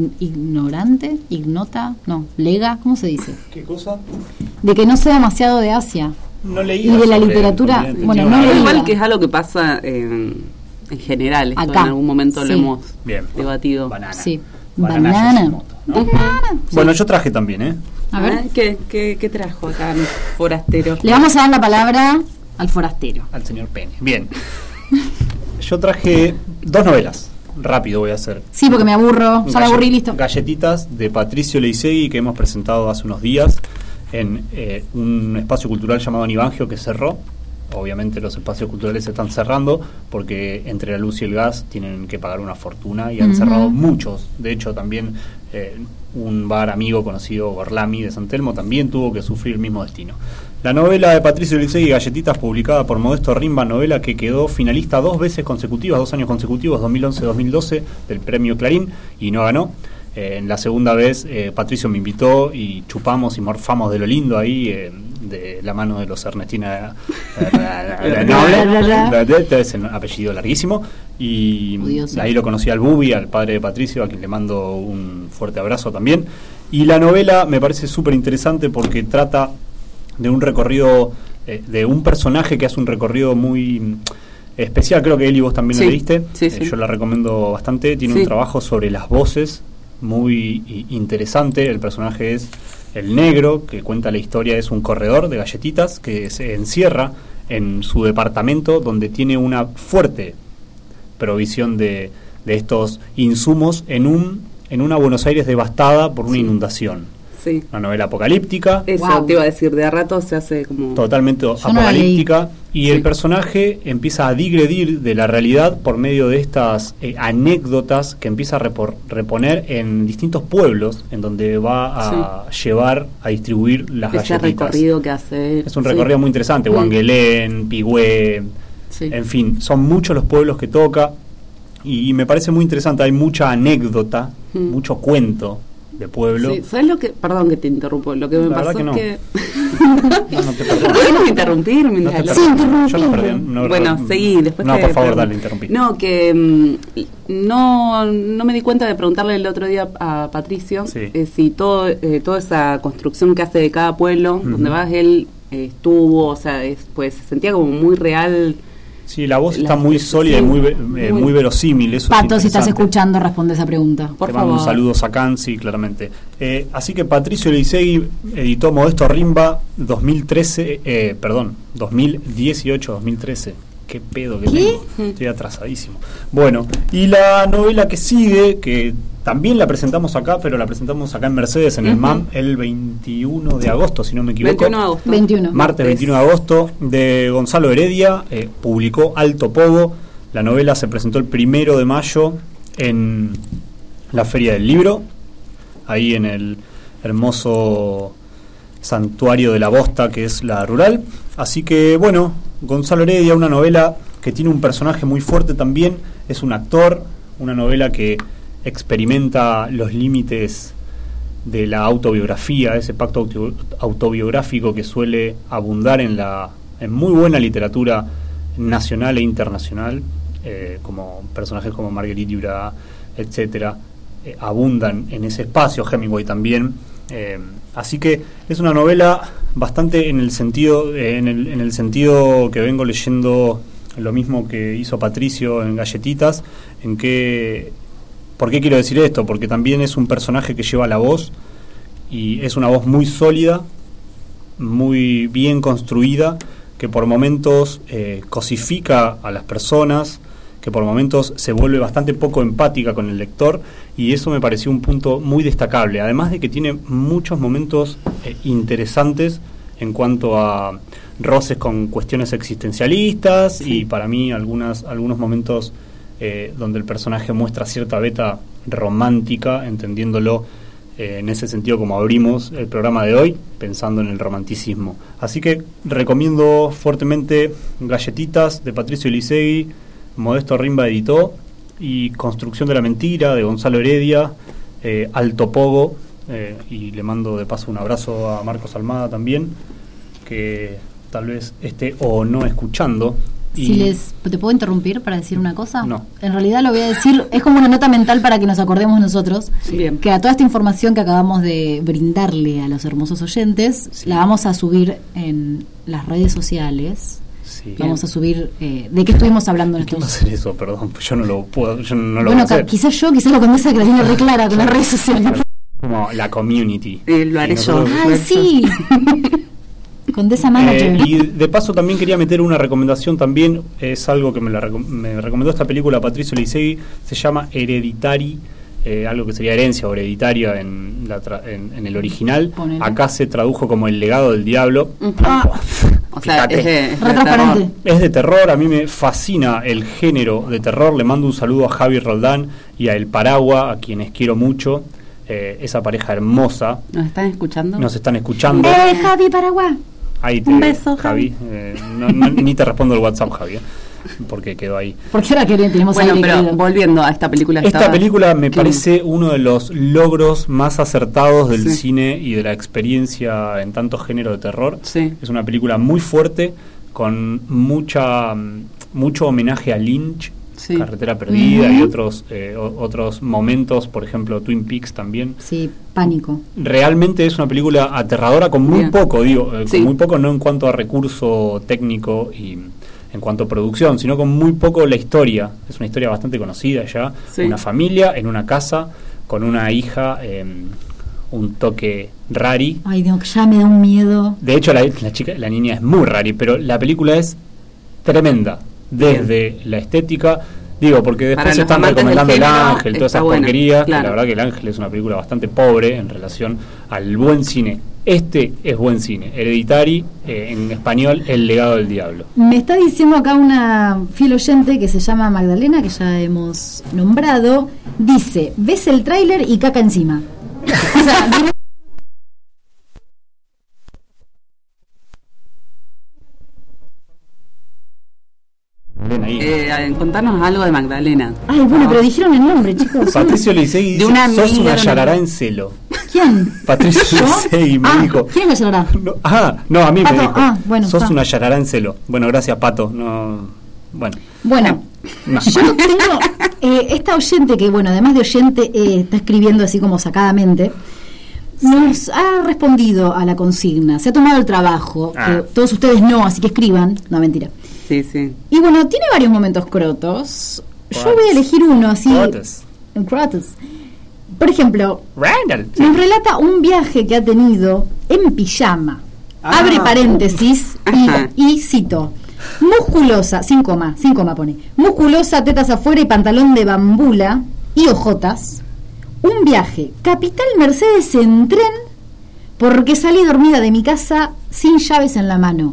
lega, ¿cómo se dice? ¿Qué cosa? De que no sé demasiado de Asia. No leí. Y de la literatura, bueno, no leí. Igual que es algo que pasa en general, esto acá, en algún momento lo hemos debatido. Sí. Banana. ¿no? Bueno, yo traje también, A ver. ¿Qué trajo acá el forastero? Le vamos a dar la palabra al forastero. Al señor Pene. Bien. Yo traje 2 novelas. Rápido voy a hacer. Sí, porque me aburro. Ya me aburrí, listo. Galletitas de Patricio Leisegui, que hemos presentado hace unos días en un espacio cultural llamado Anibangio, que cerró. Obviamente los espacios culturales se están cerrando porque entre la luz y el gas tienen que pagar una fortuna y han cerrado muchos. De hecho, también un bar amigo conocido, Gorlami de San Telmo, también tuvo que sufrir el mismo destino. La novela de Patricio Leisegui, Galletitas, publicada por Modesto Rimba, novela que quedó finalista 2 veces consecutivas, 2 años consecutivos, 2011-2012, del premio Clarín, y no ganó. En la segunda vez Patricio me invitó y chupamos y morfamos de lo lindo ahí, de la mano de los Ernestina Noble, es un apellido larguísimo, y odioso. Ahí lo conocí al Bubi, al padre de Patricio, a quien le mando un fuerte abrazo también. Y la novela me parece súper interesante porque trata de un recorrido, de un personaje que hace un recorrido muy especial. Creo que Eli, vos también lo leíste. Yo la recomiendo bastante. Tiene un trabajo sobre las voces muy interesante. El personaje es el negro, que cuenta la historia, es un corredor de galletitas que se encierra en su departamento, donde tiene una fuerte provisión de estos insumos en una Buenos Aires devastada por una inundación. Sí. Una novela apocalíptica. Eso te iba a decir, de a rato se hace como... Totalmente apocalíptica. Y el personaje empieza a digredir de la realidad por medio de estas anécdotas que empieza a reponer en distintos pueblos, en donde va a llevar a distribuir las galletitas. Ese recorrido que hace... Es un recorrido muy interesante. Huanguelén, Pigüé, en fin, son muchos los pueblos que toca. Y me parece muy interesante. Hay mucha anécdota, mucho cuento de pueblo. Sí, ¿sabes lo que? Perdón que te interrumpo. Lo que me pasó que no. es que... no te perdono. ¿Podemos interrumpir? Yo no perdí. Bueno, seguí. Después no, por favor, dale, interrumpí. No, que no me di cuenta de preguntarle el otro día a Patricio si toda esa construcción que hace de cada pueblo, donde vas, él estuvo, o sea, pues se sentía como muy real. Sí, la voz está muy sólida y muy verosímil. Eso Pato, si estás escuchando, responde esa pregunta. Por favor. Un saludo a Cansi, claramente. Así que Patricio Leisegui editó Modesto Rimba 2018-2013. Qué pedo que tengo. Estoy atrasadísimo. Bueno, y la novela que sigue, que también la presentamos acá, pero la presentamos acá en Mercedes, en el MAM, el 21 de agosto, si no me equivoco. 21 de agosto. Martes 21 de agosto, de Gonzalo Heredia, publicó Alto Pogo. La novela se presentó el 1 de mayo en la Feria del Libro, ahí en el hermoso santuario de la Bosta, que es la rural. Así que, bueno, Gonzalo Heredia, una novela que tiene un personaje muy fuerte también, es un actor, una novela que experimenta los límites de la autobiografía, ese pacto autobiográfico que suele abundar en muy buena literatura nacional e internacional, como personajes como Marguerite Duras, etcétera, abundan en ese espacio. Hemingway también. Así que es una novela bastante en el sentido que vengo leyendo lo mismo que hizo Patricio en Galletitas. ¿Por qué quiero decir esto? Porque también es un personaje que lleva la voz, y es una voz muy sólida, muy bien construida, que por momentos cosifica a las personas, que por momentos se vuelve bastante poco empática con el lector, y eso me pareció un punto muy destacable, además de que tiene muchos momentos interesantes en cuanto a roces con cuestiones existencialistas, y para mí algunos momentos donde el personaje muestra cierta veta romántica, entendiéndolo en ese sentido como abrimos el programa de hoy, pensando en el romanticismo. Así que recomiendo fuertemente Galletitas de Patricio Leisegui, Modesto Rimba editó, y Construcción de la Mentira de Gonzalo Heredia, Alto Pogo, y le mando de paso un abrazo a Marcos Almada también, que tal vez esté o no escuchando. ¿Te puedo interrumpir para decir una cosa? No. En realidad lo voy a decir, es como una nota mental para que nos acordemos nosotros, que a toda esta información que acabamos de brindarle a los hermosos oyentes, la vamos a subir en las redes sociales. Sí. Vamos a subir de qué estuvimos hablando en estos... ¿Quién va a hacer eso? Perdón, yo no lo puedo, yo no lo voy a hacer. Quizás la condesa que la tiene re clara con las redes sociales. Como la Community. Lo haré yo. ¡Ay, sí! Con Desa Manager. Y de paso también quería meter una recomendación también, es algo que me recomendó esta película Patricio Leisegui, se llama Hereditary, algo que sería herencia o hereditaria en el original. Ponele. Acá se tradujo como El legado del diablo. O sea, es de terror. Es de terror, a mí me fascina el género de terror. Le mando un saludo a Javi Roldán y a El Paragua, a quienes quiero mucho. Esa pareja hermosa. ¿Nos están escuchando? Nos están escuchando. Javi Paragua. Ahí un beso, Javi. Ni te respondo el WhatsApp, Javi, porque quedó ahí. Porque ahora que tenemos bueno, pero volviendo a esta película. Esta película me parece uno de los logros más acertados del cine y de la experiencia en tanto género de terror. Sí. Es una película muy fuerte, con mucho homenaje a Lynch. Sí. Carretera Perdida y otros momentos, por ejemplo Twin Peaks también. Sí, Pánico. Realmente es una película aterradora con muy poco, con muy poco no en cuanto a recurso técnico y en cuanto a producción, sino con muy poco la historia. Es una historia bastante conocida ya. Sí. Una familia en una casa con una hija, un toque rari. Ay, Dios, ya me da un miedo. De hecho, la niña es muy rari, pero la película es tremenda. Desde la estética, porque después se están recomendando El Ángel, todas esas porquerías, claro. La verdad que El Ángel es una película bastante pobre en relación al buen cine. Este es buen cine. Hereditary, en español, El legado del diablo. Me está diciendo acá una fiel oyente que se llama Magdalena, que ya hemos nombrado, dice, ves el tráiler y caca encima. O sea, contarnos algo de Magdalena. Ay, bueno, pero dijeron el nombre, chicos. Patricio Leisegui dice, sos una yarará en celo. ¿Quién? Patricio Leisegui me dijo. ¿Quién es la yarará? No, a mí Pato, me dijo. Bueno, sos una yarará en celo. Bueno, gracias, Pato. Bueno, yo tengo esta oyente que, además de oyente, está escribiendo así como sacadamente. Nos ha respondido a la consigna, se ha tomado el trabajo, que todos ustedes no, así que escriban. No, mentira. Sí. Y tiene varios momentos crotos. Yo voy a elegir uno así. Crotos. Por ejemplo, nos relata un viaje que ha tenido en pijama. Abre paréntesis y cito. Musculosa, sin coma pone. Musculosa, tetas afuera y pantalón de bambula y ojotas. Un viaje, Capital Mercedes en tren, porque salí dormida de mi casa sin llaves en la mano.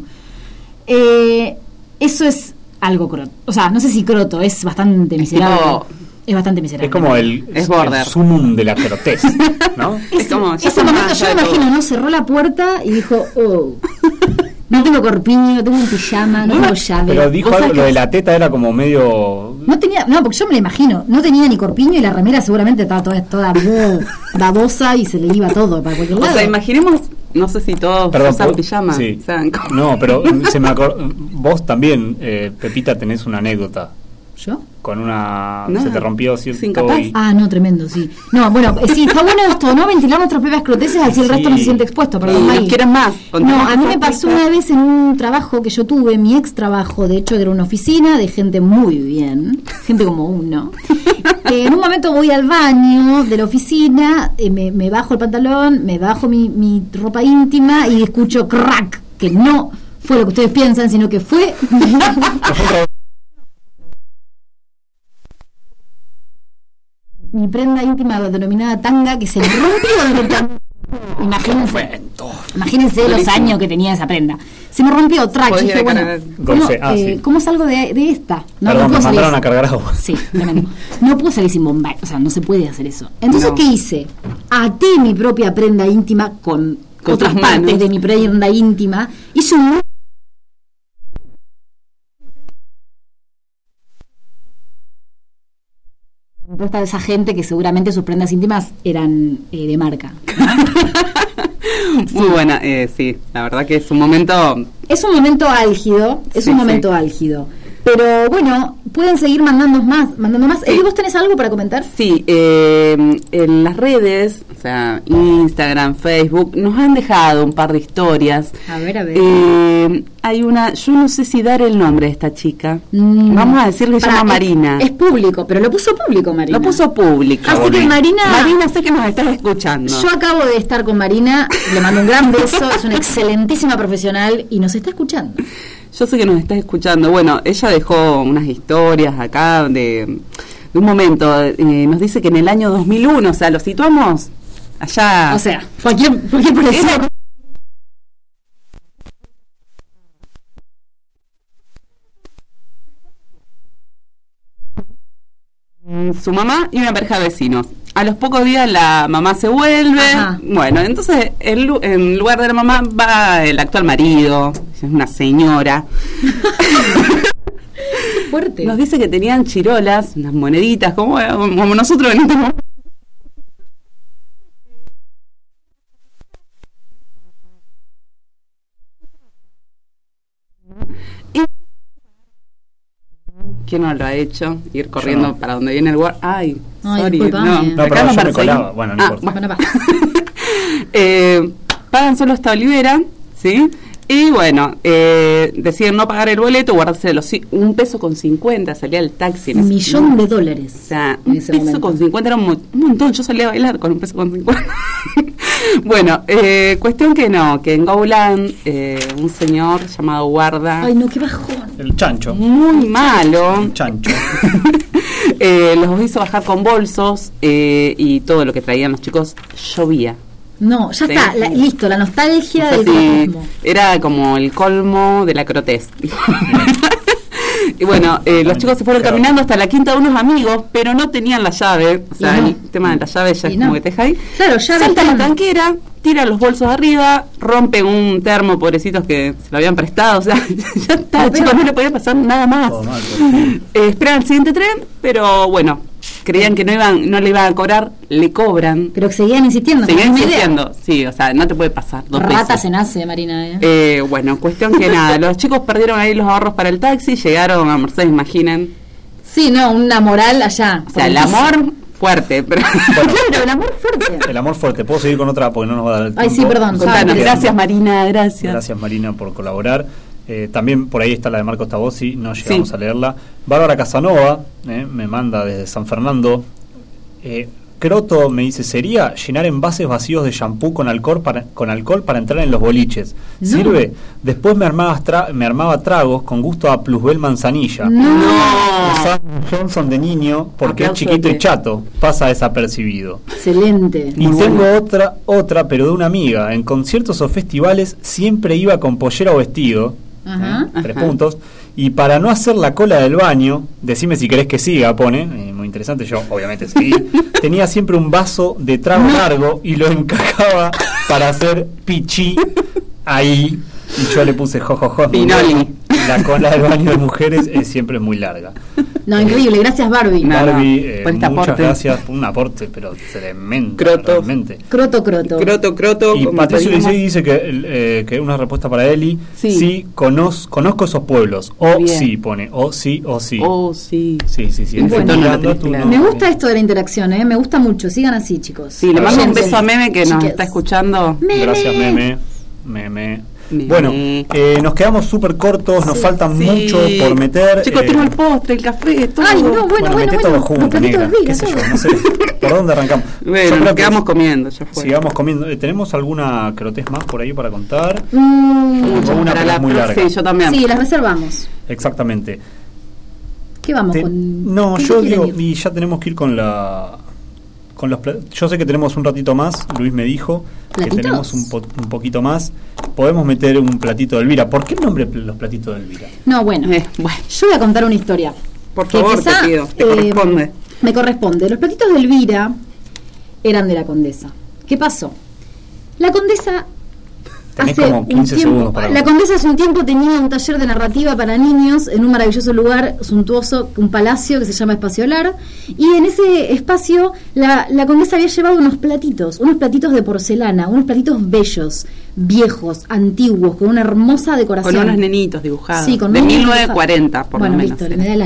Eso es algo croto. O sea, no sé si croto, es bastante miserable. Es bastante miserable. Es como el sumum de la crotez, ¿no? Ese momento yo me imagino, ¿no? Cerró la puerta y dijo, no tengo corpiño, tengo un pijama, no tengo llave. Pero dijo algo, lo de la teta era como medio... No, porque yo me lo imagino, no tenía ni corpiño y la remera seguramente estaba toda babosa y se le iba todo para cualquier lado. O sea, imaginemos, no sé si todos usan pijama. Sí. No, pero se me vos también, Pepita, tenés una anécdota. ¿Yo? Con se te rompió cierto... No, tremendo, sí. No, sí, está bueno esto, ¿no? Ventilar nuestras propias croteces, así el resto no se siente expuesto. Perdón, ¿quieren más? No, a mí me pasó una vez en un trabajo que yo tuve, mi ex trabajo, de hecho era una oficina de gente muy bien, gente como uno. En un momento voy al baño de la oficina, me bajo el pantalón, me bajo mi ropa íntima y escucho crack, que no fue lo que ustedes piensan, sino que fue... mi prenda íntima denominada tanga, que se me rompió. Imagínense los años que tenía esa prenda. Se me rompió, dije, ¿cómo salgo de esta? No puedo salir. A cargar agua. Sí, no puedo salir sin bomba, o sea, no se puede hacer eso. Entonces, ¿qué hice? Até mi propia prenda íntima con otras partes de mi prenda íntima. Hice un... de esa gente que seguramente sus prendas íntimas eran de marca. Muy buena, sí, la verdad que es un momento... Es un momento álgido, Pero pueden seguir mandando más. Sí. ¿Vos tenés algo para comentar? Sí, en las redes, o sea, Instagram, Facebook, nos han dejado un par de historias. A ver. Hay una, yo no sé si dar el nombre de esta chica. Vamos a decir que se llama Marina. Es público, pero lo puso público, Marina. Lo puso público. Así que Marina, sé que nos estás escuchando. Yo acabo de estar con Marina, le mando un gran beso, es una excelentísima profesional y nos está escuchando. Yo sé que nos estás escuchando. Bueno, ella dejó unas historias acá de un momento. Nos dice que en el año 2001, o sea, lo situamos allá. O sea, cualquier parecido. Su mamá y una pareja de vecinos. A los pocos días la mamá se vuelve. Ajá. Bueno, entonces en lugar de la mamá va el actual marido, es una señora. Qué fuerte. Nos dice que tenían chirolas, unas moneditas, como nosotros en este momento. ¿Quién no lo ha hecho? Ir corriendo para donde viene el guardia. Ay, sorry. No, pero yo me colaba. Bueno, no importa. Bueno, pagan solo esta olivera, ¿sí? Y bueno, deciden no pagar el boleto, guardarse $1.50, salía el taxi. $1 millón. O sea, $1.50 era un montón. Yo salía a bailar con $1.50. Bueno, cuestión que en Gowland, un señor llamado Guarda. Ay, no, qué bajón. El chancho. Muy malo. El chancho. Los hizo bajar con bolsos y todo lo que traían los chicos llovía. No, ya está, listo, la nostalgia del crotismo. Era como el colmo de la crotez. Y bueno, los chicos se fueron caminando hasta la quinta de unos amigos, pero no tenían la llave. O sea, el tema de la llave ya es como que te deja ahí. Claro, llave. Salta la tanquera, tira los bolsos arriba, rompe un termo, pobrecitos que se lo habían prestado. O sea, ya está, chicos, no le podía pasar nada más. Esperan el siguiente tren, pero bueno, creían que no le iban a cobrar, le cobran. Pero seguían insistiendo. Sí, o sea, no te puede pasar dos veces. Rata se nace, Marina. Bueno, cuestión que nada, los chicos perdieron ahí los ahorros para el taxi, llegaron a Mercedes, imaginen. Sí, no, una moral allá. O sea, el amor fuerte, pero bueno, claro, el amor fuerte. El amor fuerte. ¿Puedo seguir con otra? Porque no nos va a dar el tiempo. Ay, sí, perdón. Contanos. Gracias, Marina, gracias. Gracias, Marina, por colaborar. También por ahí está la de Marcos Tabossi, no llegamos a leerla. Bárbara Casanova me manda desde San Fernando. Croto me dice, ¿sería llenar envases vacíos de shampoo con alcohol para entrar en los boliches? No. ¿Sirve? Después me armaba tragos con gusto a Plusbel manzanilla. No. Usaba Johnson de niño porque es chiquito y chato, pasa desapercibido. Excelente. Y tengo otra, pero de una amiga. En conciertos o festivales siempre iba con pollera o vestido. Ajá. 3 puntos. Y para no hacer la cola del baño, decime si querés que siga, pone, muy interesante, yo obviamente sí, tenía siempre un vaso de trago largo y lo encajaba para hacer pichí ahí, y yo le puse jojojo. Pinoli. La cola del baño de mujeres es siempre muy larga. No, increíble, gracias Barbie. Barbie, muchas gracias por un aporte, pero tremendo. Realmente. Croto. Y Patricio Licey dice que una respuesta para Eli. Sí, conozco esos pueblos. Sí, pone. Sí. Sí. Sí. Bueno, me gusta esto de la interacción, me gusta mucho. Sigan así, chicos. Sí, le mando un beso a Meme que nos está escuchando. Gracias, Meme. Bueno, nos quedamos súper cortos, nos faltan mucho por meter. Chicos, tengo el postre, el café, todo. Ay, no, bueno. Meté todo junto, negra. ¿Qué sé yo? No sé. ¿Por dónde arrancamos? Bueno, nos quedamos comiendo, ya fue. Sigamos comiendo. ¿Tenemos alguna crotez más por ahí para contar? Una para la muy larga. Sí, yo también. Sí, las reservamos. Exactamente. ¿Qué vamos con? No, yo digo, y ya tenemos que ir con yo sé que tenemos un ratito más, Luis me dijo ¿Platitos? Que tenemos un poquito más. Podemos meter un platito de Elvira. ¿Por qué el nombre los platitos de Elvira? No, bueno, yo voy a contar una historia. Por favor, te pido, te corresponde. Me corresponde. Los platitos de Elvira eran de la Condesa. ¿Qué pasó? La Condesa Tenés como 15 segundos para la Condesa hace un tiempo tenía un taller de narrativa para niños en un maravilloso lugar suntuoso, un palacio que se llama Espacio Lar, y en ese espacio la Condesa había llevado unos platitos de porcelana, unos platitos bellos, viejos, antiguos, con una hermosa decoración. Con unos nenitos dibujados. Sí, con de 1940, por lo menos. Listo, me da el año.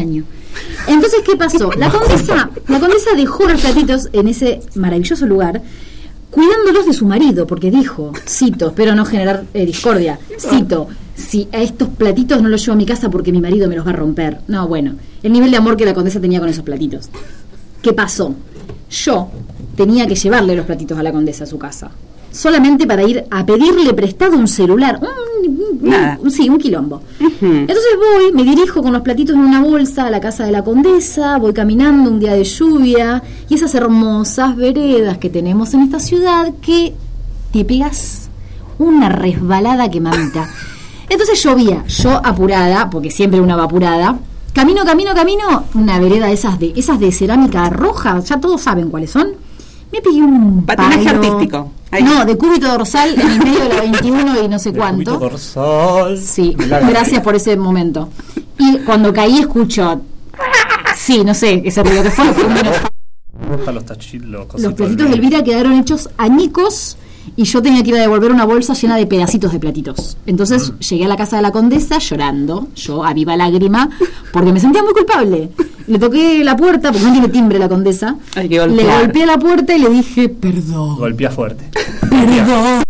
Entonces, ¿qué pasó? La condesa dejó los platitos en ese maravilloso lugar, cuidándolos de su marido, porque dijo, cito, espero no generar discordia, cito, si a estos platitos no los llevo a mi casa porque mi marido me los va a romper. No, bueno, el nivel de amor que la condesa tenía con esos platitos. ¿Qué pasó? Yo tenía que llevarle los platitos a la condesa a su casa, solamente para ir a pedirle prestado un celular, un quilombo. Entonces me dirijo con los platitos en una bolsa a la casa de la condesa, voy caminando un día de lluvia, y esas hermosas veredas que tenemos en esta ciudad que te pegas una resbalada que mamita. Entonces llovía, yo apurada, porque siempre una va apurada, camino, una vereda de esas de cerámica roja, ya todos saben cuáles son. Me pegué un patinaje artístico. Ahí. No, de cúbito dorsal en el medio de la 21 y no sé cuánto. Cúbito dorsal. Sí, gracias por ese momento. Y cuando caí escucho, sí, no sé, ese ruido que fue los platitos de Elvira quedaron hechos añicos y yo tenía que ir a devolver una bolsa llena de pedacitos de platitos. Entonces llegué a la casa de la condesa llorando, yo a viva lágrima, porque me sentía muy culpable. Le toqué la puerta, porque no tiene timbre la condesa. Le golpeé la puerta y le dije, perdón. Golpea fuerte. Perdón.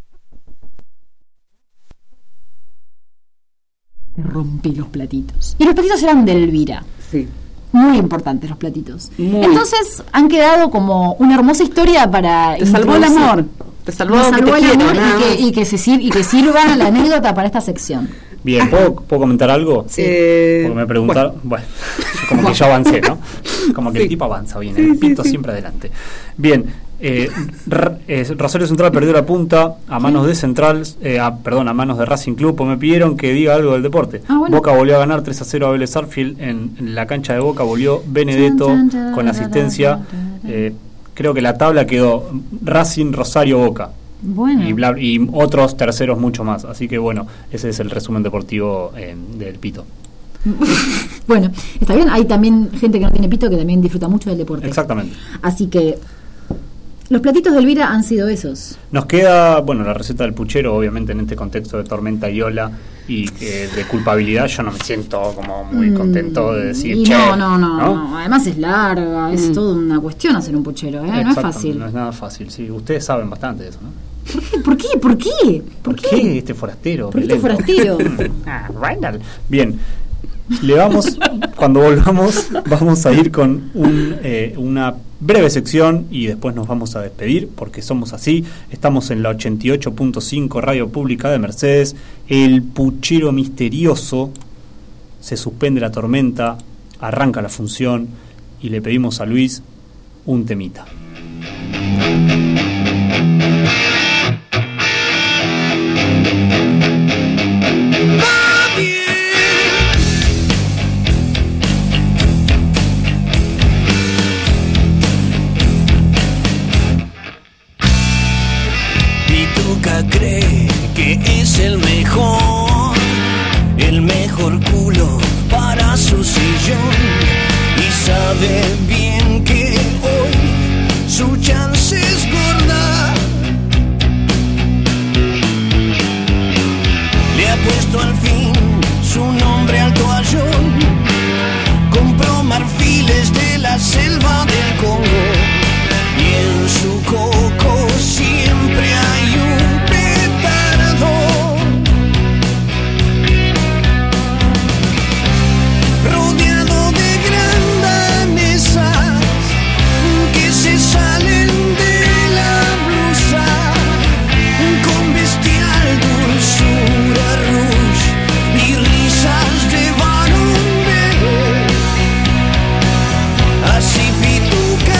Rompí los platitos. Y los platitos eran de Elvira. Sí. Muy importantes los platitos. Entonces han quedado como una hermosa historia para... Te salvó el amor. Te salvó el amor y que sirva la anécdota para esta sección. Bien, ¿puedo comentar algo? Sí. Porque me preguntaron, bueno, como que yo avancé, ¿no? Como que el tipo avanza bien, el pito siempre adelante. Bien, Rosario Central perdió la punta a manos de a manos de Racing Club, pues me pidieron que diga algo del deporte. Bueno. Boca volvió a ganar 3-0 a Vélez Sarsfield en la cancha de Boca, volvió Benedetto con la asistencia. Creo que la tabla quedó Racing, Rosario, Boca. Bueno. Y otros terceros mucho más. Así que bueno, ese es el resumen deportivo del pito. Bueno, está bien. Hay también gente que no tiene pito que también disfruta mucho del deporte. Exactamente. Así que los platitos de Elvira han sido esos. Nos queda, la receta del puchero, obviamente en este contexto de tormenta y ola y de culpabilidad. Yo no me siento como muy contento de decir, no. Además es larga, es toda una cuestión hacer un puchero, no es fácil. No es nada fácil, sí. Ustedes saben bastante de eso, ¿no? ¿Por qué? ¿Por qué este forastero? ¿Por qué este forastero? Reinald. Bien. Cuando volvamos, vamos a ir con una breve sección y después nos vamos a despedir porque somos así. Estamos en la 88.5 Radio Pública de Mercedes. El puchero misterioso, se suspende la tormenta, arranca la función y le pedimos a Luis un temita. Cree que es el mejor culo para su sillón y sabe bien que hoy su chance es gorda. Le ha puesto al fin su nombre al toallón, compró marfiles de la selva del Congo y en su coco siempre hay un rodeado de grandes danesas que se salen de la blusa con bestial dulzura rouge y risas de varón bebé. Así pituca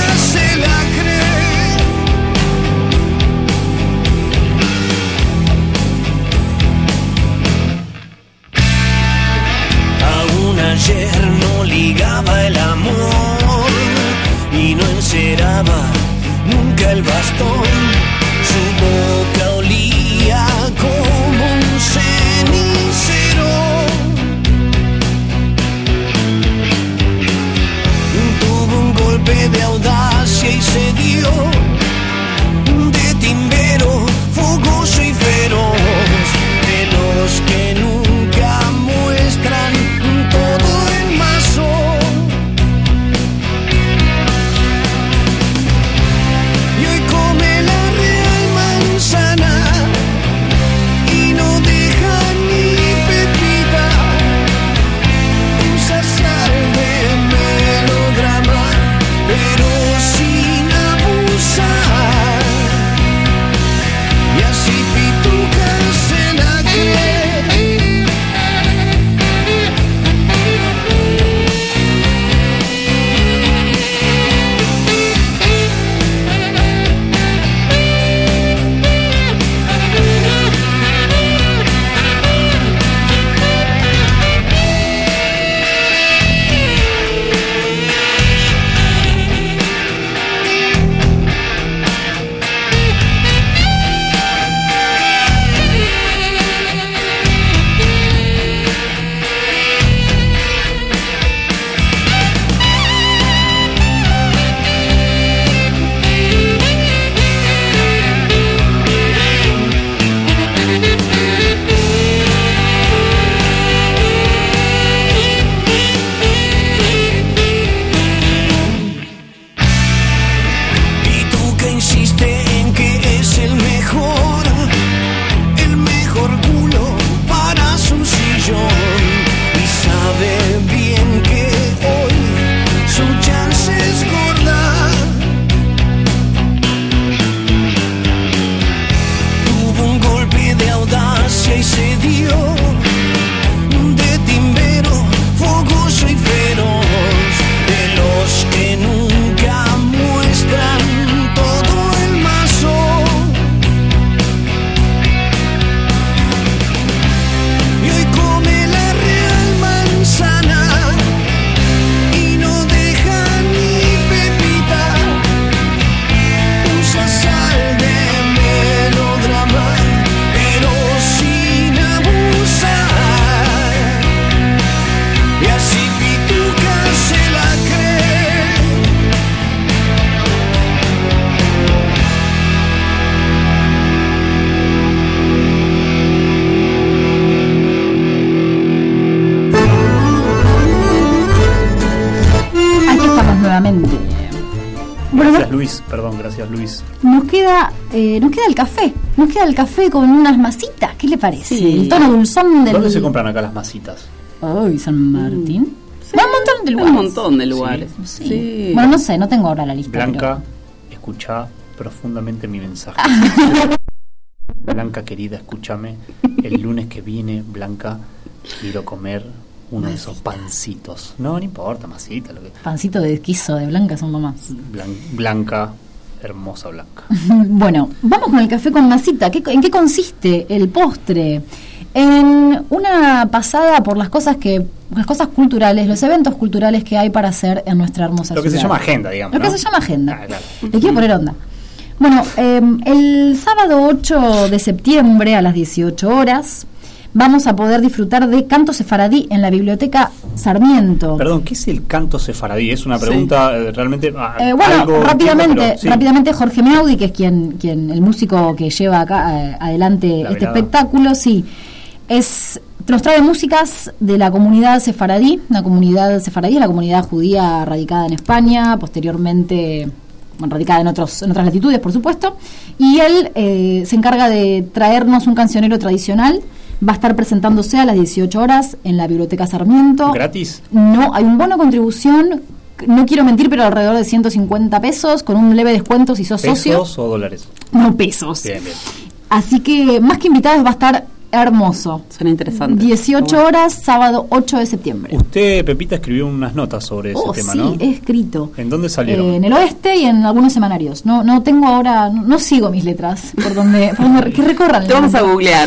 Luis, perdón, gracias Luis. Nos queda el café. Nos queda el café con unas masitas. ¿Qué le parece? Sí. El tono dulzón del... ¿Dónde se compran acá las masitas? Ay, San Martín. Sí. Un montón de lugares. Un montón de lugares. Sí. Sí. Bueno, no sé, no tengo ahora la lista. Blanca, escuchá profundamente mi mensaje. Blanca querida, escúchame. El lunes que viene, Blanca, quiero comer uno de esos pancitos. No importa, masita. Lo que... Pancito de queso de Blanca son lo más. Blanca, hermosa Blanca. Bueno, vamos con el café con masita. ¿En qué consiste el postre? En una pasada por las cosas culturales, los eventos culturales que hay para hacer en nuestra hermosa ciudad. Lo que se llama agenda, digamos. Lo que se llama agenda. Claro. Le quiero poner onda. Bueno, el sábado 8 de septiembre a las 18 horas vamos a poder disfrutar de canto sefaradí en la Biblioteca Sarmiento. Perdón, ¿qué es el canto sefaradí? Es una pregunta realmente... bueno, rápidamente Jorge Meaudi, que es quien el músico que lleva acá adelante este espectáculo, sí, nos trae músicas de la comunidad sefaradí. La comunidad sefaradí es la comunidad judía radicada en España, posteriormente... radicada en otras latitudes, por supuesto, y él se encarga de traernos un cancionero tradicional. Va a estar presentándose a las 18 horas en la Biblioteca Sarmiento. ¿Gratis? No, hay un bono contribución, no quiero mentir, pero alrededor de 150 pesos, con un leve descuento si sos socio. ¿Pesos o dólares? No, pesos. Bien. Así que, más que invitados, va a estar hermoso. Suena interesante. 18 horas, sábado 8 de septiembre. Usted, Pepita, escribió unas notas sobre ese tema, ¿no? Sí, he escrito. ¿En dónde salieron? En el Oeste y en algunos semanarios. No tengo ahora, no sigo mis letras por donde que recorran. Te vamos a googlear.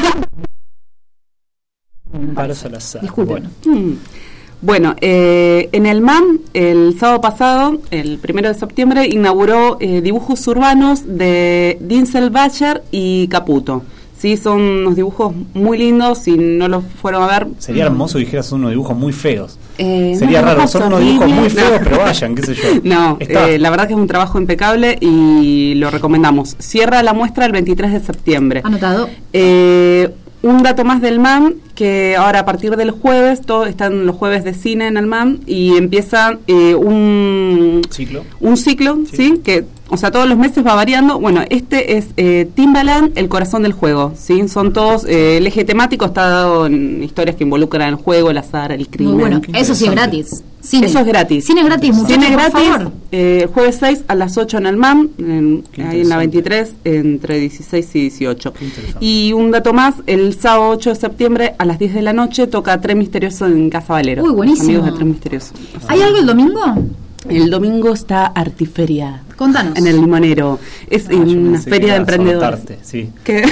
Disculpen. Bueno, en el MAM, el sábado pasado, el 1 de septiembre, inauguró dibujos urbanos de Dinselbacher y Caputo. Sí, son unos dibujos muy lindos. Si no los fueron a ver... Sería hermoso que dijeras unos dibujos muy feos. Sería raro, son unos dibujos muy feos, pero vayan, qué sé yo. No, la verdad que es un trabajo impecable y lo recomendamos. Cierra la muestra el 23 de septiembre. Anotado. Un dato más del MAM, que ahora a partir del jueves, están los jueves de cine en el MAM, y empieza un ciclo, ¿sí? Que, o sea, todos los meses va variando. Bueno, este es Timbaland, el corazón del juego, ¿sí? Son todos, el eje temático está dado en historias que involucran el juego, el azar, el crimen. Muy bueno, eso sí es gratis. Cine. Eso es gratis. Cine gratis, muchachos, Cine gratis, por favor. Jueves 6 a las 8 en el MAM, ahí en la 23, entre 16 y 18. Y un dato más, el sábado 8 de septiembre a las 10 de la noche toca Tren Misterioso en Casa Valero. Uy, buenísimo. Amigos de Tren Misterioso. ¿Hay algo el domingo? El domingo está Artiferia. Contanos. En el Limonero. Es una feria de emprendedores. Sí.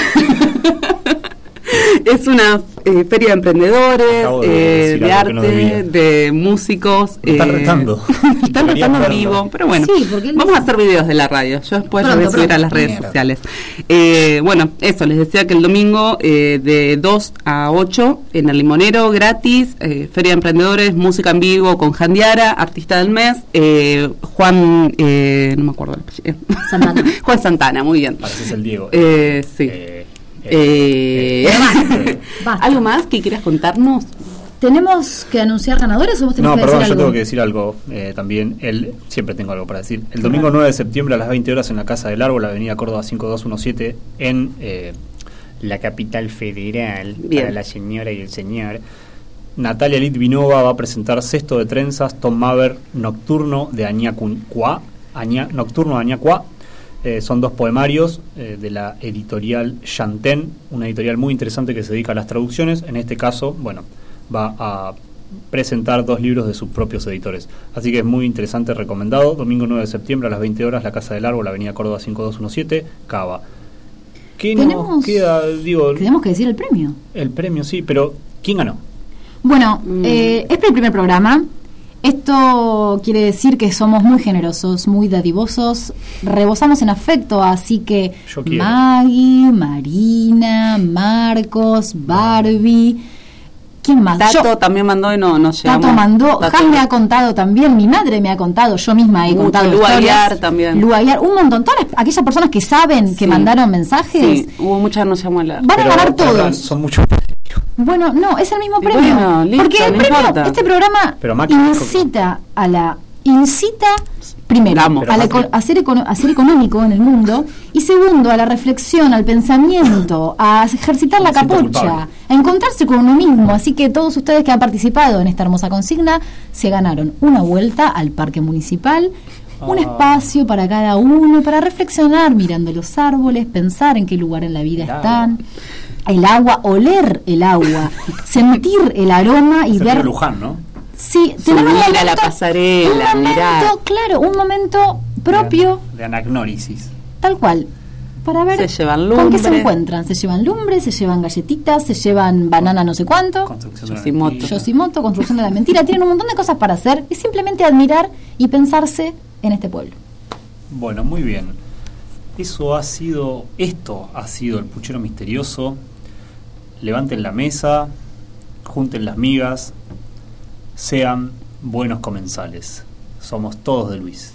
Es una feria de emprendedores, de arte, no de músicos. Me están retando. Están retando en vivo, pero bueno, sí, vamos a hacer videos de la radio. Yo después lo voy a subir a las redes sociales. Bueno, eso, les decía que el domingo de 2 a 8 en el Limonero, gratis, feria de emprendedores, música en vivo con Jandiara, artista del mes, Juan, no me acuerdo el apellido. Santana. Juan Santana, muy bien. Pareces el Diego. Sí. ¿Algo más que quieras contarnos? ¿Tenemos que anunciar ganadores o vos tenés que decir algo? Yo tengo que decir algo también. Siempre tengo algo para decir. El domingo 9 de septiembre a las 20 horas en la Casa del Árbol, avenida Córdoba 5217, en la capital federal. Bien. Para la señora y el señor, Natalia Litvinova va a presentar Cesto de Trenzas, Tom Maver, Nocturno de Añacuá. Nocturno de Añacuá. Son dos poemarios de la editorial Chantén, una editorial muy interesante que se dedica a las traducciones. En este caso, bueno, va a presentar 2 libros de sus propios editores. Así que es muy interesante, recomendado. Domingo 9 de septiembre a las 20 horas, la Casa del Árbol, avenida Córdoba 5217, Cava. ¿Qué nos queda? Tenemos que decir el premio. El premio, sí, pero ¿quién ganó? Bueno, es el primer programa. Esto quiere decir que somos muy generosos, muy dadivosos, rebosamos en afecto, así que Maggie, Marina, Marcos, Barbie, ¿quién más? Tato también mandó y no llegamos. Tato mandó, Jan me ha contado también, mi madre me ha contado, yo misma he contado Luayar también. Luayar, un montón, todas aquellas personas que saben, que mandaron mensajes. Sí, hubo muchas que no llamó a hablar. Van a ganar todos. Son muchos. Bueno, no, es el mismo premio. Bueno, listo, porque el premio, este programa incita Primero, a ser económico en el mundo, y segundo, a la reflexión, al pensamiento, a ejercitar la capucha, a encontrarse con uno mismo. Así que todos ustedes que han participado en esta hermosa consigna se ganaron una vuelta al parque municipal, un espacio para cada uno, para reflexionar mirando los árboles, pensar en qué lugar en la vida están, el agua, oler el agua, sentir el aroma y ver... Luján, ¿no? Sí, tenemos a la pasarela, claro, un momento propio de anagnórisis. Tal cual. Para ver con qué se encuentran. Se llevan lumbre, se llevan galletitas, se llevan banana no sé cuánto. Yoshimoto, construcción de la mentira. Tienen un montón de cosas para hacer y simplemente admirar y pensarse en este pueblo. Bueno, muy bien. Esto ha sido el Puchero Misterioso. Levanten la mesa, junten las migas. Sean buenos comensales. Somos todos de Luis.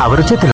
Abróchate